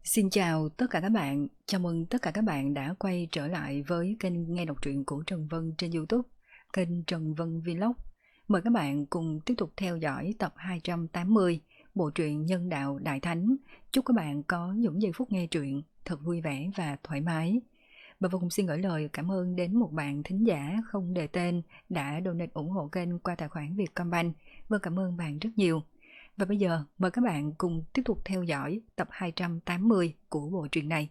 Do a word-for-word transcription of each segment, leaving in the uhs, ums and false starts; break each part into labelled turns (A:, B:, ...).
A: Xin chào tất cả các bạn, chào mừng tất cả các bạn đã quay trở lại với kênh nghe đọc truyện của Trần Vân trên YouTube, kênh Trần Vân Vlog. Mời các bạn cùng tiếp tục theo dõi tập hai trăm tám mươi bộ truyện Nhân Đạo Đại Thánh. Chúc các bạn có những giây phút nghe truyện thật vui vẻ và thoải mái. Và vô cùng xin gửi lời cảm ơn đến một bạn thính giả không đề tên đã donate ủng hộ kênh qua tài khoản Vietcombank. Vâng, cảm ơn bạn rất nhiều. Và bây giờ mời các bạn cùng tiếp tục theo dõi tập hai trăm tám mươi của bộ truyện này.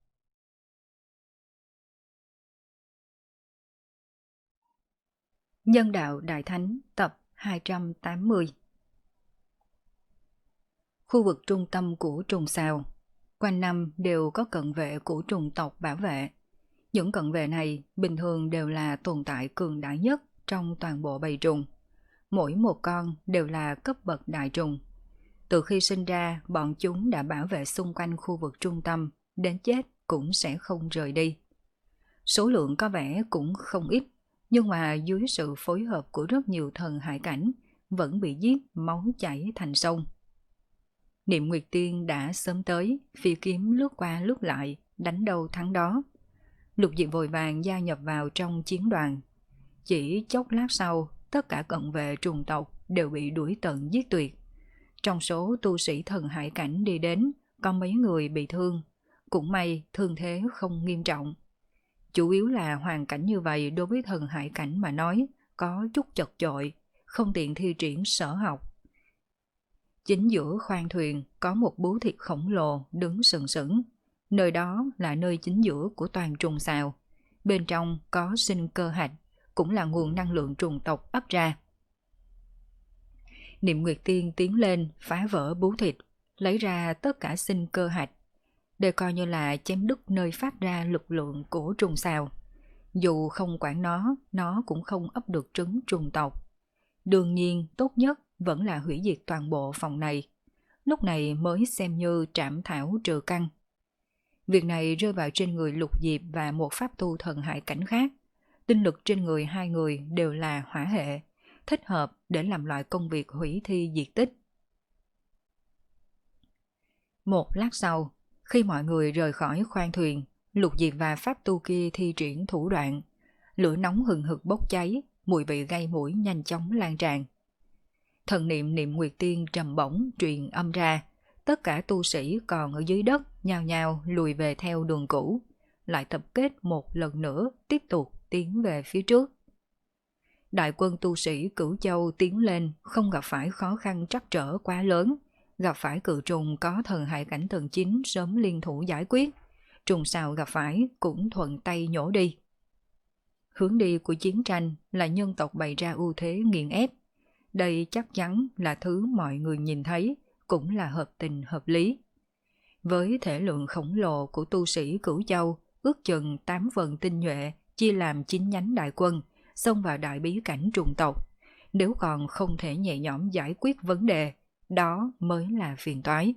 A: Nhân Đạo Đại Thánh tập hai trăm tám mươi. Khu vực trung tâm của trùng sao, quanh năm đều có cận vệ của trùng tộc bảo vệ. Những cận vệ này bình thường đều là tồn tại cường đại nhất trong toàn bộ bầy trùng. Mỗi một con đều là cấp bậc đại trùng. Từ khi sinh ra, bọn chúng đã bảo vệ xung quanh khu vực trung tâm, đến chết cũng sẽ không rời đi. Số lượng có vẻ cũng không ít, nhưng mà dưới sự phối hợp của rất nhiều thần hải cảnh, vẫn bị giết máu chảy thành sông. Niệm Nguyệt Tiên đã sớm tới, phi kiếm lướt qua lướt lại, đánh đâu thắng đó. Lục Diệp vội vàng gia nhập vào trong chiến đoàn. Chỉ chốc lát sau, tất cả cận vệ trùng tộc đều bị đuổi tận giết tuyệt. Trong số tu sĩ thần hải cảnh đi đến, có mấy người bị thương. Cũng may thương thế không nghiêm trọng. Chủ yếu là hoàn cảnh như vậy đối với thần hải cảnh mà nói, có chút chật chội, không tiện thi triển sở học. Chính giữa khoang thuyền có một bướu thịt khổng lồ đứng sừng sững. Nơi đó là nơi chính giữa của toàn trùng sao. Bên trong có sinh cơ hạch, cũng là nguồn năng lượng trùng tộc ấp ra. Niệm Nguyệt Tiên tiến lên phá vỡ bướu thịt, lấy ra tất cả sinh cơ hạch. Đây coi như là chém đứt nơi phát ra lực lượng của trùng sao. Dù không quản nó, nó cũng không ấp được trứng trùng tộc. Đương nhiên tốt nhất vẫn là hủy diệt toàn bộ phòng này. Lúc này mới xem như trảm thảo trừ căn. Việc này rơi vào trên người Lục Diệp và một pháp tu thần hải cảnh khác. Tinh lực trên người hai người đều là hỏa hệ, thích hợp để làm loại công việc hủy thi diệt tích. Một lát sau, khi mọi người rời khỏi khoang thuyền, Lục Diệp và pháp tu kia thi triển thủ đoạn. Lửa nóng hừng hực bốc cháy, mùi vị gây mũi nhanh chóng lan tràn. Thần niệm Niệm Nguyệt Tiên trầm bổng truyền âm ra, tất cả tu sĩ còn ở dưới đất nhao nhao lùi về theo đường cũ, lại tập kết một lần nữa tiếp tục tiến về phía trước. Đại quân tu sĩ Cửu Châu tiến lên không gặp phải khó khăn trắc trở quá lớn, gặp phải cự trùng có thần hải cảnh tầng chín sớm liên thủ giải quyết, trùng sao gặp phải cũng thuận tay nhổ đi. Hướng đi của chiến tranh là nhân tộc bày ra ưu thế nghiền ép. Đây chắc chắn là thứ mọi người nhìn thấy, cũng là hợp tình hợp lý. Với thể lượng khổng lồ của tu sĩ Cửu Châu, ước chừng tám phần tinh nhuệ chia làm chín nhánh đại quân, xông vào đại bí cảnh trùng tộc. Nếu còn không thể nhẹ nhõm giải quyết vấn đề, đó mới là phiền toái.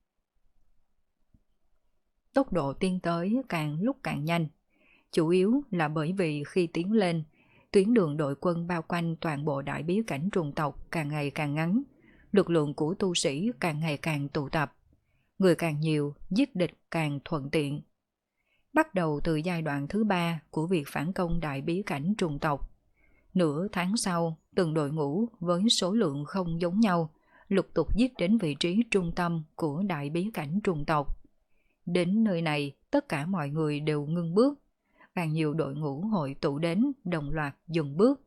A: Tốc độ tiến tới càng lúc càng nhanh. Chủ yếu là bởi vì khi tiến lên, tuyến đường đội quân bao quanh toàn bộ đại bí cảnh trùng tộc càng ngày càng ngắn, lực lượng của tu sĩ càng ngày càng tụ tập. Người càng nhiều, giết địch càng thuận tiện. Bắt đầu từ giai đoạn thứ ba của việc phản công đại bí cảnh trùng tộc. Nửa tháng sau, từng đội ngũ với số lượng không giống nhau, lục tục giết đến vị trí trung tâm của đại bí cảnh trùng tộc. Đến nơi này, tất cả mọi người đều ngưng bước. Càng nhiều đội ngũ hội tụ đến, đồng loạt dừng bước.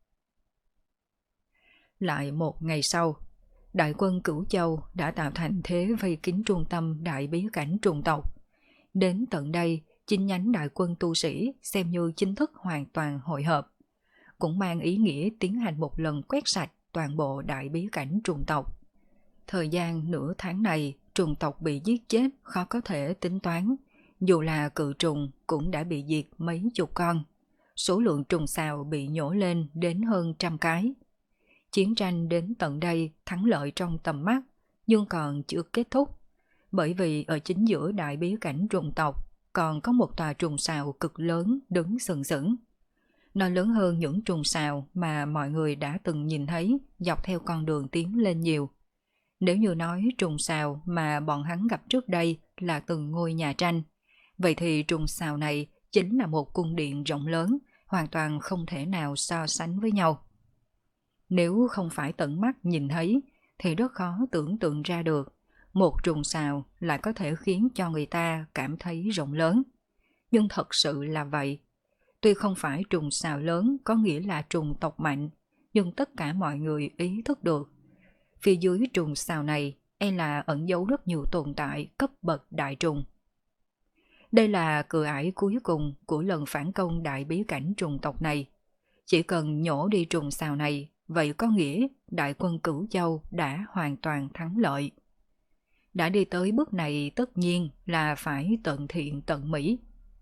A: Lại một ngày sau, đại quân Cửu Châu đã tạo thành thế vây kín trung tâm đại bí cảnh trùng tộc. Đến tận đây, chín nhánh đại quân tu sĩ xem như chính thức hoàn toàn hội hợp, cũng mang ý nghĩa tiến hành một lần quét sạch toàn bộ đại bí cảnh trùng tộc. Thời gian nửa tháng này, trùng tộc bị giết chết khó có thể tính toán. Dù là cự trùng cũng đã bị diệt mấy chục con. Số lượng trùng sao bị nhổ lên đến hơn trăm cái. Chiến tranh đến tận đây thắng lợi trong tầm mắt, nhưng còn chưa kết thúc. Bởi vì ở chính giữa đại bí cảnh trùng tộc còn có một tòa trùng sao cực lớn đứng sừng sững. Nó lớn hơn những trùng sao mà mọi người đã từng nhìn thấy dọc theo con đường tiến lên nhiều. Nếu như nói trùng sao mà bọn hắn gặp trước đây là từng ngôi nhà tranh. Vậy thì trùng xào này chính là một cung điện rộng lớn, hoàn toàn không thể nào so sánh với nhau. Nếu không phải tận mắt nhìn thấy, thì rất khó tưởng tượng ra được một trùng xào lại có thể khiến cho người ta cảm thấy rộng lớn. Nhưng thật sự là vậy. Tuy không phải trùng xào lớn có nghĩa là trùng tộc mạnh, nhưng tất cả mọi người ý thức được. Phía dưới trùng xào này e là ẩn giấu rất nhiều tồn tại cấp bậc đại trùng. Đây là cửa ải cuối cùng của lần phản công đại bí cảnh trùng tộc này. Chỉ cần nhổ đi trùng xào này, vậy có nghĩa đại quân Cửu Châu đã hoàn toàn thắng lợi. Đã đi tới bước này tất nhiên là phải tận thiện tận mỹ.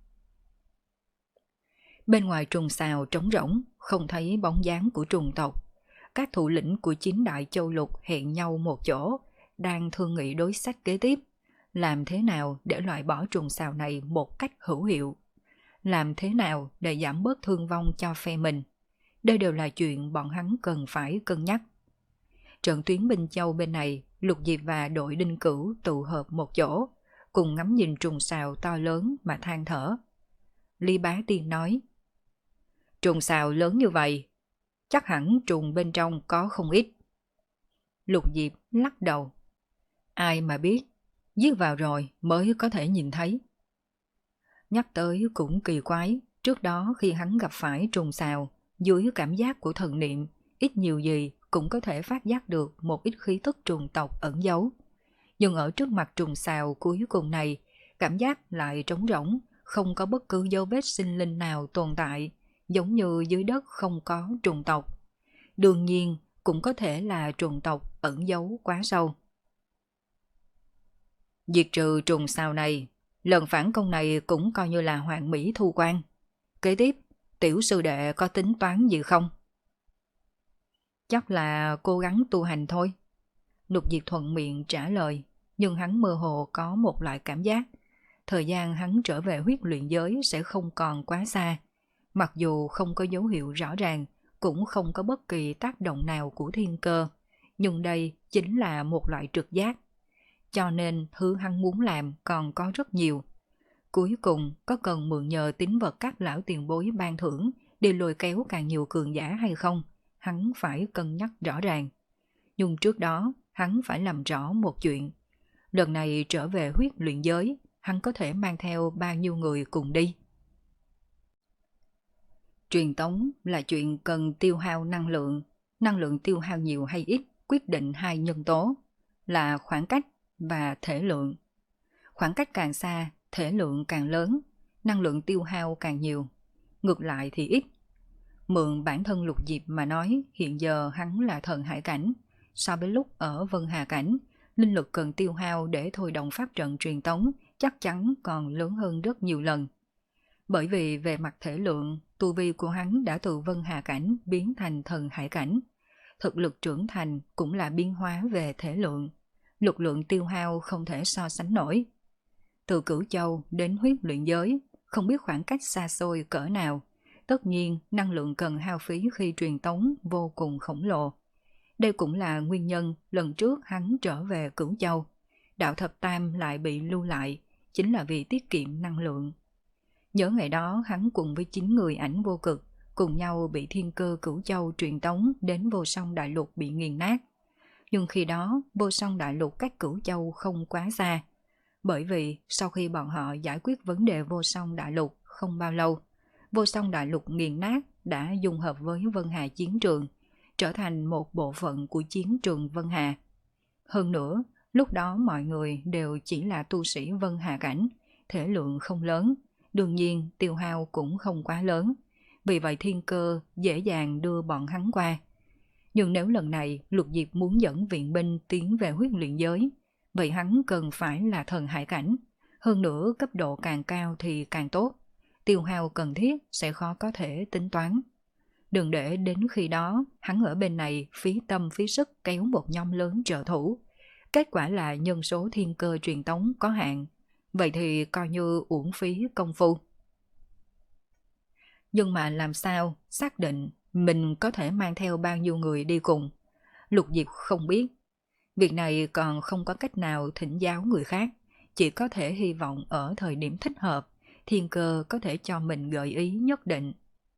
A: Bên ngoài trùng xào trống rỗng, không thấy bóng dáng của trùng tộc. Các thủ lĩnh của chín đại châu lục hẹn nhau một chỗ, đang thương nghị đối sách kế tiếp. Làm thế nào để loại bỏ trùng xào này một cách hữu hiệu? Làm thế nào để giảm bớt thương vong cho phe mình? Đây đều là chuyện bọn hắn cần phải cân nhắc. Trận tuyến Binh Châu bên này, Lục Diệp và đội Đinh Cửu tụ hợp một chỗ, cùng ngắm nhìn trùng xào to lớn mà than thở. Lý Bá Tiên nói, trùng xào lớn như vậy, chắc hẳn trùng bên trong có không ít. Lục Diệp lắc đầu, ai mà biết, giết vào rồi mới có thể nhìn thấy. Nhắc tới cũng kỳ quái, trước đó khi hắn gặp phải trùng xào, dưới cảm giác của thần niệm, ít nhiều gì cũng có thể phát giác được một ít khí tức trùng tộc ẩn giấu. Nhưng ở trước mặt trùng xào cuối cùng này, cảm giác lại trống rỗng, không có bất cứ dấu vết sinh linh nào tồn tại, giống như dưới đất không có trùng tộc. Đương nhiên, cũng có thể là trùng tộc ẩn giấu quá sâu. Diệt trừ trùng xào này, lần phản công này cũng coi như là hoàn mỹ thu quan. Kế tiếp, tiểu sư đệ có tính toán gì không? Chắc là cố gắng tu hành thôi. Lục Diệp thuận miệng trả lời, nhưng hắn mơ hồ có một loại cảm giác. Thời gian hắn trở về huyết luyện giới sẽ không còn quá xa. Mặc dù không có dấu hiệu rõ ràng, cũng không có bất kỳ tác động nào của thiên cơ, nhưng đây chính là một loại trực giác. Cho nên thứ hắn muốn làm còn có rất nhiều. Cuối cùng có cần mượn nhờ tín vật các lão tiền bối ban thưởng để lôi kéo càng nhiều cường giả hay không, hắn phải cân nhắc rõ ràng. Nhưng trước đó hắn phải làm rõ một chuyện. Lần này trở về huyết luyện giới, hắn có thể mang theo bao nhiêu người cùng đi. Truyền tống là chuyện cần tiêu hao năng lượng. Năng lượng tiêu hao nhiều hay ít quyết định hai nhân tố là khoảng cách và thể lượng. Khoảng cách càng xa, thể lượng càng lớn, năng lượng tiêu hao càng nhiều. Ngược lại thì ít. Mượn bản thân Lục Diệp mà nói, hiện giờ hắn là thần hải cảnh. So với lúc ở Vân Hà cảnh, linh lực cần tiêu hao để thôi động pháp trận truyền tống chắc chắn còn lớn hơn rất nhiều lần. Bởi vì về mặt thể lượng, tu vi của hắn đã từ Vân Hà cảnh biến thành thần hải cảnh. Thực lực trưởng thành cũng là biến hóa về thể lượng. Lực lượng tiêu hao không thể so sánh nổi. Từ Cửu Châu đến huyết luyện giới, không biết khoảng cách xa xôi cỡ nào. Tất nhiên, năng lượng cần hao phí khi truyền tống vô cùng khổng lồ. Đây cũng là nguyên nhân lần trước hắn trở về Cửu Châu. Đạo Thập Tam lại bị lưu lại, chính là vì tiết kiệm năng lượng. Nhớ ngày đó hắn cùng với chín người ảnh vô cực, cùng nhau bị thiên cơ Cửu Châu truyền tống đến vô song đại lục bị nghiền nát. Nhưng khi đó, vô song đại lục cách Cửu Châu không quá xa. Bởi vì sau khi bọn họ giải quyết vấn đề vô song đại lục không bao lâu, vô song đại lục nghiền nát đã dung hợp với Vân Hà chiến trường, trở thành một bộ phận của chiến trường Vân Hà. Hơn nữa, lúc đó mọi người đều chỉ là tu sĩ Vân Hà cảnh, thể lượng không lớn, đương nhiên tiêu hao cũng không quá lớn. Vì vậy thiên cơ dễ dàng đưa bọn hắn qua. Nhưng nếu lần này Lục Diệp muốn dẫn viện binh tiến về huyết luyện giới, vậy hắn cần phải là thần hải cảnh. Hơn nữa cấp độ càng cao thì càng tốt. Tiêu hao cần thiết sẽ khó có thể tính toán. Đừng để đến khi đó hắn ở bên này phí tâm phí sức kéo một nhóm lớn trợ thủ. Kết quả là nhân số thiên cơ truyền tống có hạn. Vậy thì coi như uổng phí công phu. Nhưng mà làm sao xác định mình có thể mang theo bao nhiêu người đi cùng? Lục Diệp không biết. Việc này còn không có cách nào thỉnh giáo người khác, chỉ có thể hy vọng ở thời điểm thích hợp, thiên cơ có thể cho mình gợi ý nhất định.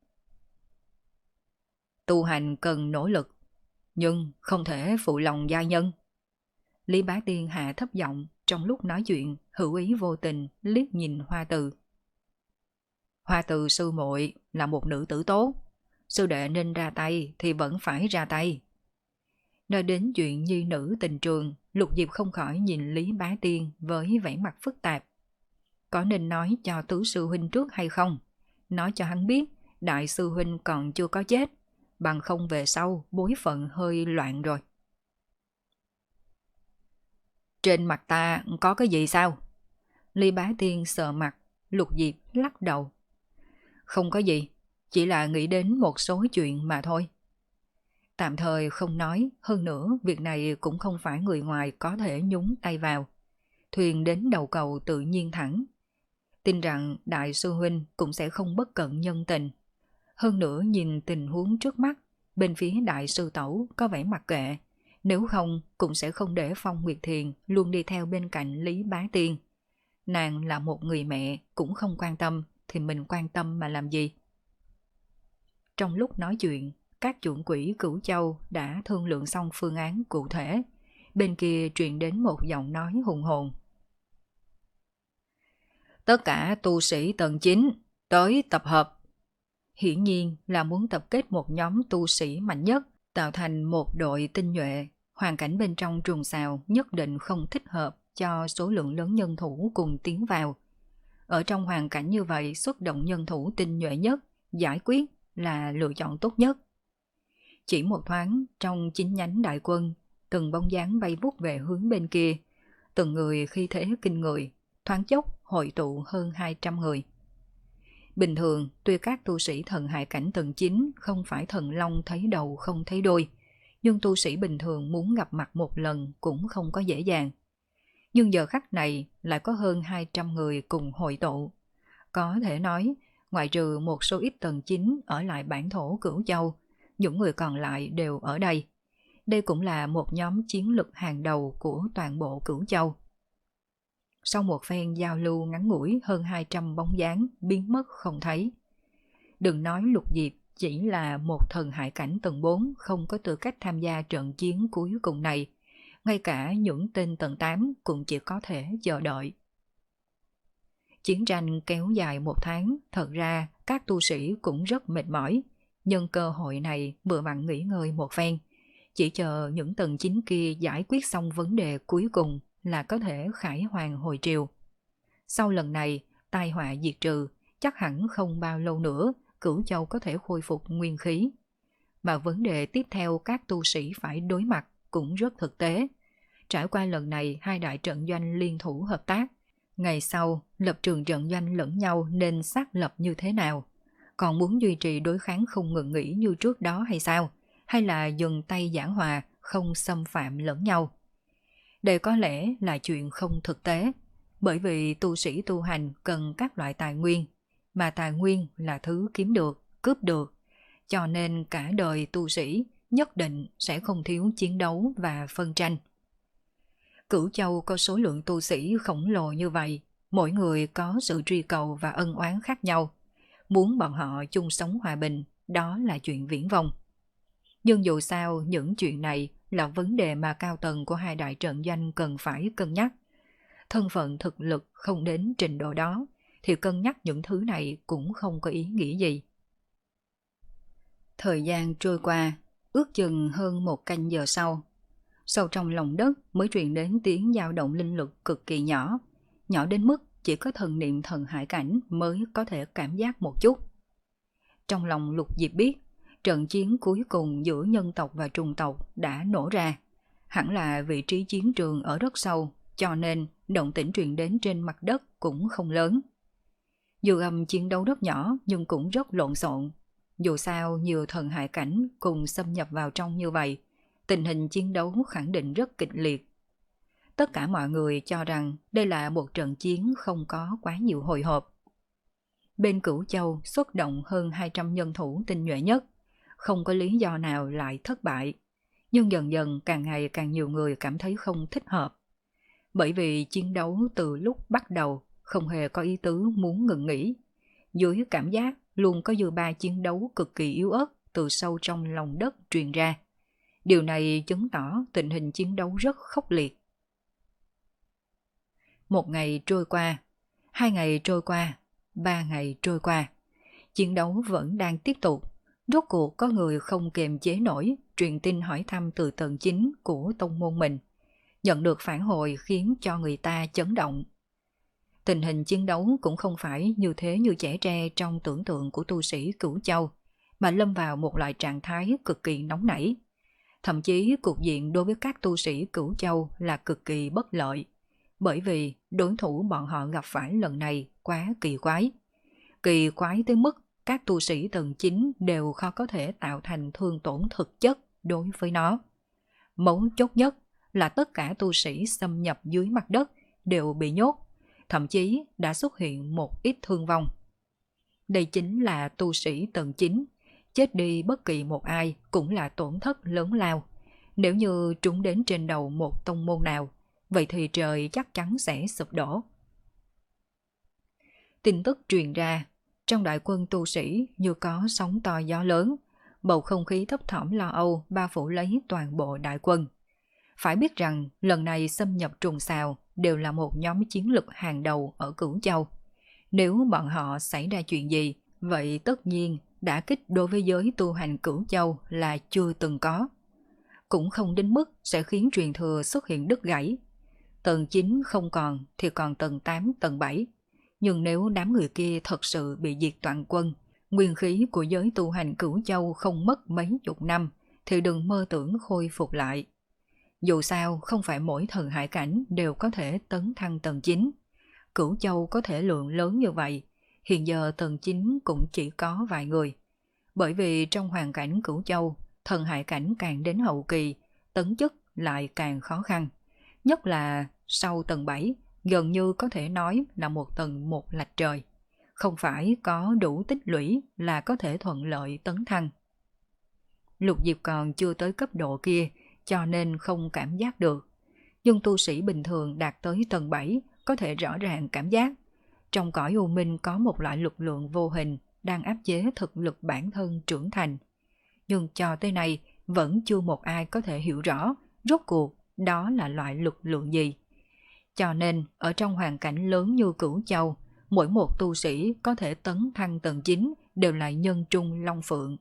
A: Tu hành cần nỗ lực, nhưng không thể phụ lòng gia nhân. Lý Bá Tiên hạ thấp giọng, trong lúc nói chuyện, hữu ý vô tình liếc nhìn Hoa Từ. Hoa Từ sư muội là một nữ tử tốt, sư đệ nên ra tay thì vẫn phải ra tay. Nói đến chuyện nhi nữ tình trường, Lục Diệp không khỏi nhìn Lý Bá Tiên với vẻ mặt phức tạp. Có nên nói cho tứ sư huynh trước hay không? Nói cho hắn biết đại sư huynh còn chưa có chết, bằng không về sau bối phận hơi loạn rồi. Trên mặt ta có cái gì sao? Lý Bá Tiên sờ mặt, Lục Diệp lắc đầu. Không có gì, chỉ là nghĩ đến một số chuyện mà thôi. Tạm thời không nói, hơn nữa việc này cũng không phải người ngoài có thể nhúng tay vào. Thuyền đến đầu cầu tự nhiên thẳng. Tin rằng đại sư huynh cũng sẽ không bất cận nhân tình. Hơn nữa nhìn tình huống trước mắt, bên phía đại sư tẩu có vẻ mặc kệ. Nếu không cũng sẽ không để Phong Nguyệt Thiền luôn đi theo bên cạnh Lý Bá Tiên. Nàng là một người mẹ cũng không quan tâm, thì mình quan tâm mà làm gì? Trong lúc nói chuyện, các chuẩn quỷ Cửu Châu đã thương lượng xong phương án cụ thể. Bên kia truyền đến một giọng nói hùng hồn. Tất cả tu sĩ tầng chín tới tập hợp. Hiển nhiên là muốn tập kết một nhóm tu sĩ mạnh nhất, tạo thành một đội tinh nhuệ. Hoàn cảnh bên trong trùng xào nhất định không thích hợp cho số lượng lớn nhân thủ cùng tiến vào. Ở trong hoàn cảnh như vậy, xuất động nhân thủ tinh nhuệ nhất, giải quyết là lựa chọn tốt nhất. Chỉ một thoáng, trong chín nhánh đại quân, từng bóng dáng bay vút về hướng bên kia, từng người khi thế kinh người, thoáng chốc hội tụ hơn hai trăm người. Bình thường, tuy các tu sĩ thần hải cảnh tầng chín không phải thần long thấy đầu không thấy đuôi, nhưng tu sĩ bình thường muốn gặp mặt một lần cũng không có dễ dàng. Nhưng giờ khắc này lại có hơn hai trăm người cùng hội tụ. Có thể nói, ngoại trừ một số ít tầng chín ở lại bản thổ Cửu Châu, những người còn lại đều ở đây. Đây cũng là một nhóm chiến lực hàng đầu của toàn bộ Cửu Châu. Sau một phen giao lưu ngắn ngủi, hơn hai trăm bóng dáng biến mất không thấy. Đừng nói Lục Diệp chỉ là một thần hải cảnh tầng bốn không có tư cách tham gia trận chiến cuối cùng này. Ngay cả những tên tầng tám cũng chỉ có thể chờ đợi. Chiến tranh kéo dài một tháng, thật ra các tu sĩ cũng rất mệt mỏi. Nhân cơ hội này vừa vặn nghỉ ngơi một phen, chỉ chờ những tầng chín kia giải quyết xong vấn đề cuối cùng là có thể khải hoàn hồi triều. Sau lần này, tai họa diệt trừ, chắc hẳn không bao lâu nữa Cửu Châu có thể khôi phục nguyên khí. Mà vấn đề tiếp theo các tu sĩ phải đối mặt cũng rất thực tế. Trải qua lần này hai đại trận doanh liên thủ hợp tác, ngày sau lập trường trận doanh lẫn nhau nên xác lập như thế nào? Còn muốn duy trì đối kháng không ngừng nghỉ như trước đó hay sao? Hay là dừng tay giảng hòa, không xâm phạm lẫn nhau? Đây có lẽ là chuyện không thực tế, bởi vì tu sĩ tu hành cần các loại tài nguyên, mà tài nguyên là thứ kiếm được, cướp được, cho nên cả đời tu sĩ nhất định sẽ không thiếu chiến đấu và phân tranh. Cửu Châu có số lượng tu sĩ khổng lồ như vậy, mỗi người có sự truy cầu và ân oán khác nhau. Muốn bọn họ chung sống hòa bình, đó là chuyện viển vông. Nhưng dù sao, những chuyện này là vấn đề mà cao tầng của hai đại trận doanh cần phải cân nhắc. Thân phận thực lực không đến trình độ đó, thì cân nhắc những thứ này cũng không có ý nghĩa gì. Thời gian trôi qua, ước chừng hơn một canh giờ sau. Sâu trong lòng đất mới truyền đến tiếng dao động linh lực cực kỳ nhỏ, nhỏ đến mức chỉ có thần niệm thần hải cảnh mới có thể cảm giác một chút. Trong lòng Lục Diệp biết, trận chiến cuối cùng giữa nhân tộc và trùng tộc đã nổ ra. Hẳn là vị trí chiến trường ở rất sâu, cho nên động tĩnh truyền đến trên mặt đất cũng không lớn. Dù âm chiến đấu rất nhỏ nhưng cũng rất lộn xộn. Dù sao nhiều thần hải cảnh cùng xâm nhập vào trong như vậy, tình hình chiến đấu khẳng định rất kịch liệt. Tất cả mọi người cho rằng đây là một trận chiến không có quá nhiều hồi hộp. Bên Cửu Châu xuất động hơn hai trăm nhân thủ tinh nhuệ nhất, không có lý do nào lại thất bại. Nhưng dần dần càng ngày càng nhiều người cảm thấy không thích hợp. Bởi vì chiến đấu từ lúc bắt đầu không hề có ý tứ muốn ngừng nghỉ. Dưới cảm giác luôn có dư ba chiến đấu cực kỳ yếu ớt từ sâu trong lòng đất truyền ra. Điều này chứng tỏ tình hình chiến đấu rất khốc liệt. Một ngày trôi qua, hai ngày trôi qua, ba ngày trôi qua. Chiến đấu vẫn đang tiếp tục. Rốt cuộc có người không kiềm chế nổi truyền tin hỏi thăm từ tầng chính của tông môn mình. Nhận được phản hồi khiến cho người ta chấn động. Tình hình chiến đấu cũng không phải như thế như trẻ tre trong tưởng tượng của tu sĩ Cửu Châu, mà lâm vào một loại trạng thái cực kỳ nóng nảy. Thậm chí cục diện đối với các tu sĩ Cửu Châu là cực kỳ bất lợi, bởi vì đối thủ bọn họ gặp phải lần này quá kỳ quái. Kỳ quái tới mức các tu sĩ tầng chín đều khó có thể tạo thành thương tổn thực chất đối với nó. Mấu chốt nhất là tất cả tu sĩ xâm nhập dưới mặt đất đều bị nhốt, thậm chí đã xuất hiện một ít thương vong. Đây chính là tu sĩ tầng chín, chết đi bất kỳ một ai cũng là tổn thất lớn lao. Nếu như trúng đến trên đầu một tông môn nào, vậy thì trời chắc chắn sẽ sụp đổ. Tin tức truyền ra, trong đại quân tu sĩ như có sóng to gió lớn, bầu không khí thấp thỏm lo âu bao phủ lấy toàn bộ đại quân. Phải biết rằng lần này xâm nhập trùng xào đều là một nhóm chiến lực hàng đầu ở Cửu Châu. Nếu bọn họ xảy ra chuyện gì, vậy tất nhiên đả kích đối với giới tu hành Cửu Châu là chưa từng có. Cũng không đến mức sẽ khiến truyền thừa xuất hiện đứt gãy. Tầng chín không còn thì còn tầng tám, tầng bảy. Nhưng nếu đám người kia thật sự bị diệt toàn quân, nguyên khí của giới tu hành Cửu Châu không mất mấy chục năm, thì đừng mơ tưởng khôi phục lại. Dù sao, không phải mỗi thần hải cảnh đều có thể tấn thăng tầng chín. Cửu Châu có thể lượng lớn như vậy, hiện giờ tầng chín cũng chỉ có vài người. Bởi vì trong hoàn cảnh Cửu Châu, thần hải cảnh càng đến hậu kỳ, tấn chức lại càng khó khăn. Nhất là sau tầng bảy, gần như có thể nói là một tầng một lạch trời. Không phải có đủ tích lũy là có thể thuận lợi tấn thăng. Lục Diệp còn chưa tới cấp độ kia, cho nên không cảm giác được. Nhưng tu sĩ bình thường đạt tới tầng bảy có thể rõ ràng cảm giác. Trong cõi u minh có một loại lực lượng vô hình đang áp chế thực lực bản thân trưởng thành. Nhưng cho tới nay vẫn chưa một ai có thể hiểu rõ rốt cuộc đó là loại lực lượng gì. Cho nên ở trong hoàn cảnh lớn như Cửu Châu, mỗi một tu sĩ có thể tấn thăng tầng chín đều là nhân trung long phượng.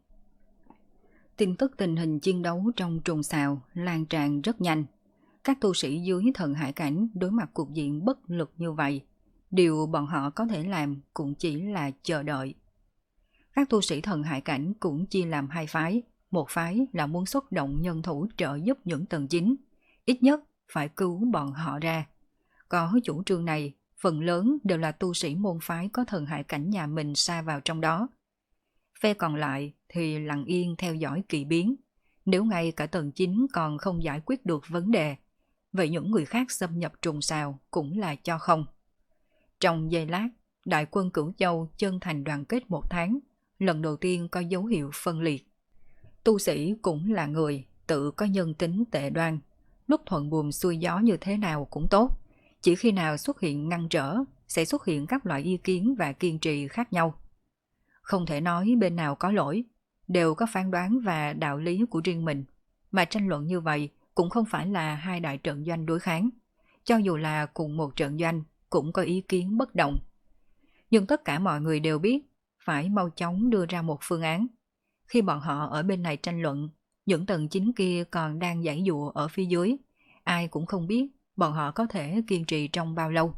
A: Tin tức tình hình chiến đấu trong trùng xào lan tràn rất nhanh. Các tu sĩ dưới thần hải cảnh đối mặt cục diện bất lực như vậy, điều bọn họ có thể làm cũng chỉ là chờ đợi. Các tu sĩ thần hải cảnh cũng chia làm hai phái. Một phái là muốn xuất động nhân thủ trợ giúp những tầng chín, ít nhất phải cứu bọn họ ra. Có chủ trương này, phần lớn đều là tu sĩ môn phái có thần hải cảnh nhà mình sa vào trong đó. Phe còn lại thì lặng yên theo dõi kỳ biến. Nếu ngay cả tầng chín còn không giải quyết được vấn đề, vậy những người khác xâm nhập trùng xào cũng là cho không. Trong giây lát, đại quân Cửu Châu chân thành đoàn kết một tháng, lần đầu tiên có dấu hiệu phân liệt. Tu sĩ cũng là người, tự có nhân tính tệ đoan. Lúc thuận buồm xuôi gió như thế nào cũng tốt. Chỉ khi nào xuất hiện ngăn trở, sẽ xuất hiện các loại ý kiến và kiên trì khác nhau. Không thể nói bên nào có lỗi, đều có phán đoán và đạo lý của riêng mình. Mà tranh luận như vậy cũng không phải là hai đại trận doanh đối kháng. Cho dù là cùng một trận doanh, cũng có ý kiến bất đồng. Nhưng tất cả mọi người đều biết, phải mau chóng đưa ra một phương án. Khi bọn họ ở bên này tranh luận, những tầng chính kia còn đang giãy giụa ở phía dưới. Ai cũng không biết bọn họ có thể kiên trì trong bao lâu.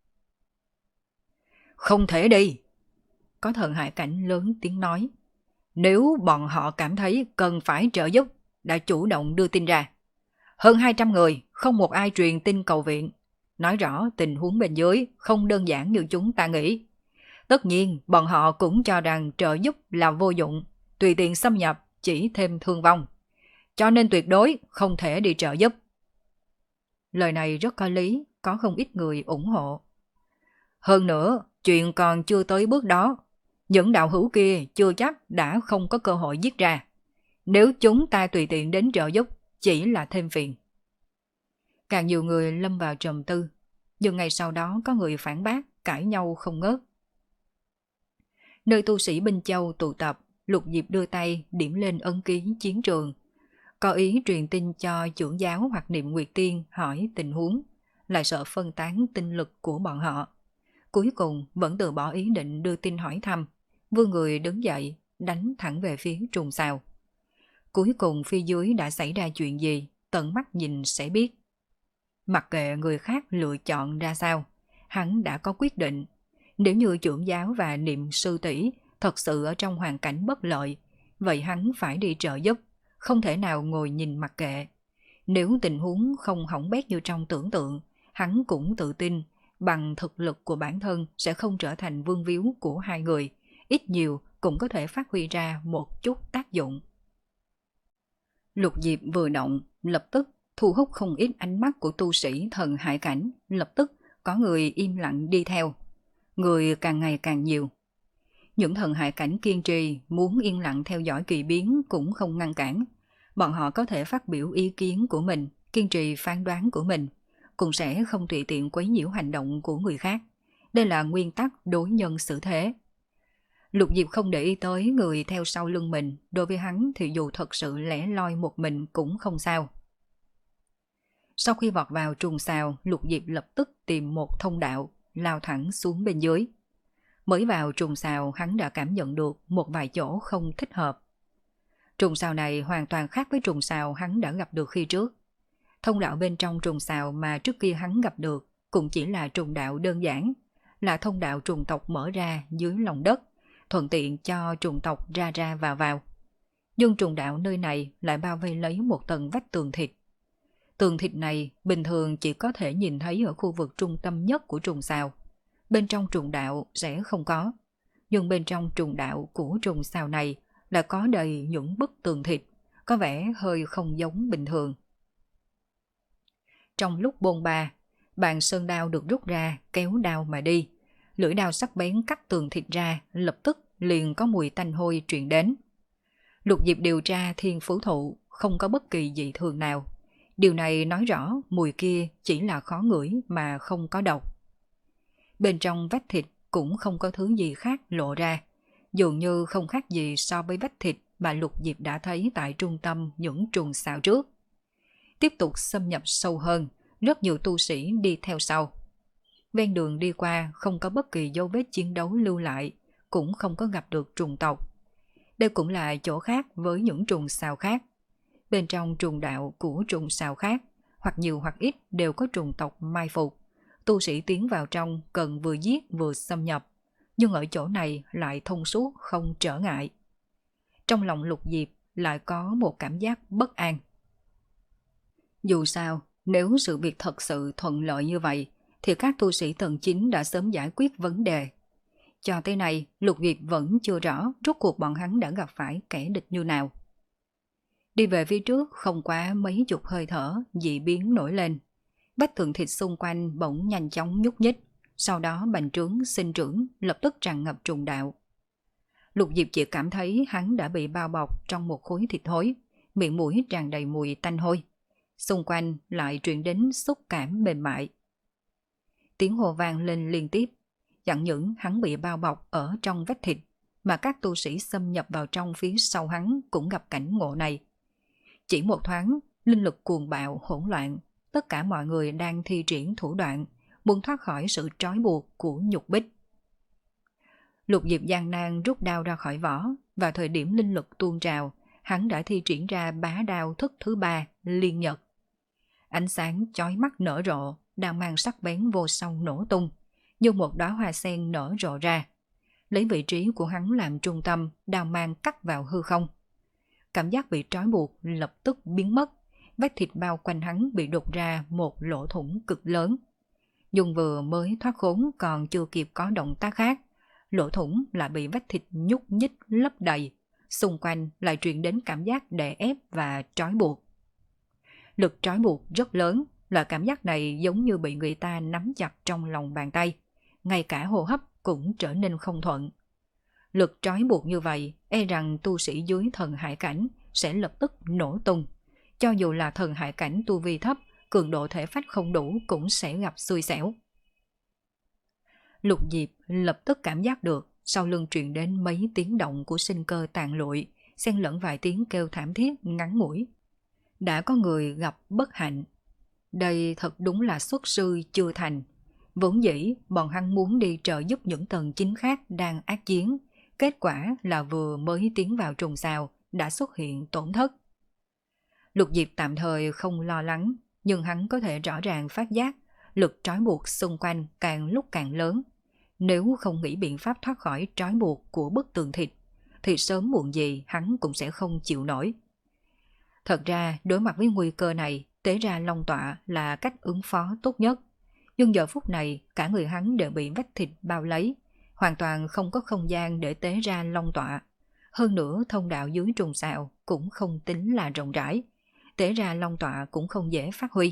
A: Không thể đi! Có thần hải cảnh lớn tiếng nói. Nếu bọn họ cảm thấy cần phải trợ giúp, đã chủ động đưa tin ra. Hơn hai trăm người, không một ai truyền tin cầu viện. Nói rõ tình huống bên dưới không đơn giản như chúng ta nghĩ. Tất nhiên, bọn họ cũng cho rằng trợ giúp là vô dụng, tùy tiện xâm nhập chỉ thêm thương vong. Cho nên tuyệt đối không thể đi trợ giúp. Lời này rất có lý, có không ít người ủng hộ. Hơn nữa, chuyện còn chưa tới bước đó. Những đạo hữu kia chưa chắc đã không có cơ hội giết ra. Nếu chúng ta tùy tiện đến trợ giúp, chỉ là thêm phiền. Càng nhiều người lâm vào trầm tư, nhưng ngày sau đó có người phản bác, cãi nhau không ngớt. Nơi tu sĩ Binh Châu tụ tập, Lục Diệp đưa tay điểm lên ấn ký chiến trường, có ý truyền tin cho trưởng giáo hoặc Niệm Nguyệt Tiên hỏi tình huống, lại sợ phân tán tinh lực của bọn họ. Cuối cùng vẫn từ bỏ ý định đưa tin hỏi thăm, vươn người đứng dậy, đánh thẳng về phía trùng sao. Cuối cùng phía dưới đã xảy ra chuyện gì, tận mắt nhìn sẽ biết. Mặc kệ người khác lựa chọn ra sao, hắn đã có quyết định. Nếu như trưởng giáo và Niệm sư tỷ thật sự ở trong hoàn cảnh bất lợi, vậy hắn phải đi trợ giúp, không thể nào ngồi nhìn mặc kệ. Nếu tình huống không hỏng bét như trong tưởng tượng, hắn cũng tự tin bằng thực lực của bản thân sẽ không trở thành vương víu của hai người, ít nhiều cũng có thể phát huy ra một chút tác dụng. Lục Diệp vừa động, lập tức thu hút không ít ánh mắt của tu sĩ thần hải cảnh, lập tức có người im lặng đi theo. Người càng ngày càng nhiều. Những thần hải cảnh kiên trì muốn yên lặng theo dõi kỳ biến cũng không ngăn cản. Bọn họ có thể phát biểu ý kiến của mình, kiên trì phán đoán của mình, cũng sẽ không tùy tiện quấy nhiễu hành động của người khác. Đây là nguyên tắc đối nhân xử thế. Lục Diệp không để ý tới người theo sau lưng mình, đối với hắn thì dù thật sự lẻ loi một mình cũng không sao. Sau khi vọt vào trùng xào, Lục Diệp lập tức tìm một thông đạo, lao thẳng xuống bên dưới. Mới vào trùng xào, hắn đã cảm nhận được một vài chỗ không thích hợp. Trùng xào này hoàn toàn khác với trùng xào hắn đã gặp được khi trước. Thông đạo bên trong trùng xào mà trước kia hắn gặp được cũng chỉ là trùng đạo đơn giản, là thông đạo trùng tộc mở ra dưới lòng đất, thuận tiện cho trùng tộc ra ra vào vào. Nhưng trùng đạo nơi này lại bao vây lấy một tầng vách tường thịt. Tường thịt này bình thường chỉ có thể nhìn thấy ở khu vực trung tâm nhất của trùng xào. Bên trong trùng đạo sẽ không có. Nhưng bên trong trùng đạo của trùng xào này là có đầy những bức tường thịt, có vẻ hơi không giống bình thường. Trong lúc bôn ba, bàn sơn đao được rút ra, kéo đao mà đi. Lưỡi đao sắc bén cắt tường thịt ra, lập tức liền có mùi tanh hôi truyền đến. Lục Diệp điều tra thiên phú thụ, không có bất kỳ dị thường nào. Điều này nói rõ mùi kia chỉ là khó ngửi mà không có độc. Bên trong vách thịt cũng không có thứ gì khác lộ ra, dường như không khác gì so với vách thịt mà Lục Diệp đã thấy tại trung tâm những trùng xào trước. Tiếp tục xâm nhập sâu hơn, rất nhiều tu sĩ đi theo sau. Ven đường đi qua không có bất kỳ dấu vết chiến đấu lưu lại, cũng không có gặp được trùng tộc. Đây cũng là chỗ khác với những trùng xào khác. Bên trong trùng đạo của trùng xào khác, hoặc nhiều hoặc ít đều có trùng tộc mai phục. Tu sĩ tiến vào trong cần vừa giết vừa xâm nhập, nhưng ở chỗ này lại thông suốt không trở ngại. Trong lòng Lục Diệp lại có một cảm giác bất an. Dù sao, nếu sự việc thật sự thuận lợi như vậy, thì các tu sĩ tầng chín đã sớm giải quyết vấn đề. Cho tới nay, Lục Diệp vẫn chưa rõ rốt cuộc bọn hắn đã gặp phải kẻ địch như nào. Đi về phía trước không quá mấy chục hơi thở, dị biến nổi lên. Vách tường thịt xung quanh bỗng nhanh chóng nhúc nhích, sau đó bành trướng, sinh trưởng, lập tức tràn ngập trùng đạo. Lục Diệp chỉ cảm thấy hắn đã bị bao bọc trong một khối thịt thối, miệng mũi tràn đầy mùi tanh hôi. Xung quanh lại truyền đến xúc cảm mềm mại. Tiếng hô vang lên liên tiếp, chẳng những hắn bị bao bọc ở trong vách thịt, mà các tu sĩ xâm nhập vào trong phía sau hắn cũng gặp cảnh ngộ này. Chỉ một thoáng, linh lực cuồng bạo hỗn loạn, tất cả mọi người đang thi triển thủ đoạn, muốn thoát khỏi sự trói buộc của nhục bích. Lục Diệp gian nan rút đao ra khỏi vỏ, vào thời điểm linh lực tuôn trào, hắn đã thi triển ra bá đao thức thứ ba, liên nhật. Ánh sáng chói mắt nở rộ, đang mang sắc bén vô song nổ tung, như một đóa hoa sen nở rộ ra. Lấy vị trí của hắn làm trung tâm, đao mang cắt vào hư không. Cảm giác bị trói buộc lập tức biến mất, vách thịt bao quanh hắn bị đục ra một lỗ thủng cực lớn. Nhưng vừa mới thoát khốn còn chưa kịp có động tác khác, lỗ thủng lại bị vách thịt nhúc nhích lấp đầy, xung quanh lại truyền đến cảm giác đè ép và trói buộc. Lực trói buộc rất lớn, loại cảm giác này giống như bị người ta nắm chặt trong lòng bàn tay, ngay cả hô hấp cũng trở nên không thuận. Lực trói buộc như vậy, e rằng tu sĩ dưới thần hải cảnh sẽ lập tức nổ tung. Cho dù là thần hải cảnh tu vi thấp, cường độ thể phách không đủ cũng sẽ gặp xui xẻo. Lục Diệp lập tức cảm giác được sau lưng truyền đến mấy tiếng động của sinh cơ tàn lụi, xen lẫn vài tiếng kêu thảm thiết ngắn ngủi. Đã có người gặp bất hạnh. Đây thật đúng là xuất sư chưa thành. Vốn dĩ bọn hắn muốn đi trợ giúp những tầng chính khác đang ác chiến, kết quả là vừa mới tiến vào trùng sao đã xuất hiện tổn thất. Lục Diệp tạm thời không lo lắng, nhưng hắn có thể rõ ràng phát giác lực trói buộc xung quanh càng lúc càng lớn. Nếu không nghĩ biện pháp thoát khỏi trói buộc của bức tường thịt, thì sớm muộn gì hắn cũng sẽ không chịu nổi. Thật ra đối mặt với nguy cơ này, tế ra long tọa là cách ứng phó tốt nhất. Nhưng giờ phút này cả người hắn đều bị vách thịt bao lấy, hoàn toàn không có không gian để tế ra long tọa. Hơn nữa thông đạo dưới trùng sào cũng không tính là rộng rãi, tế ra long tọa cũng không dễ phát huy.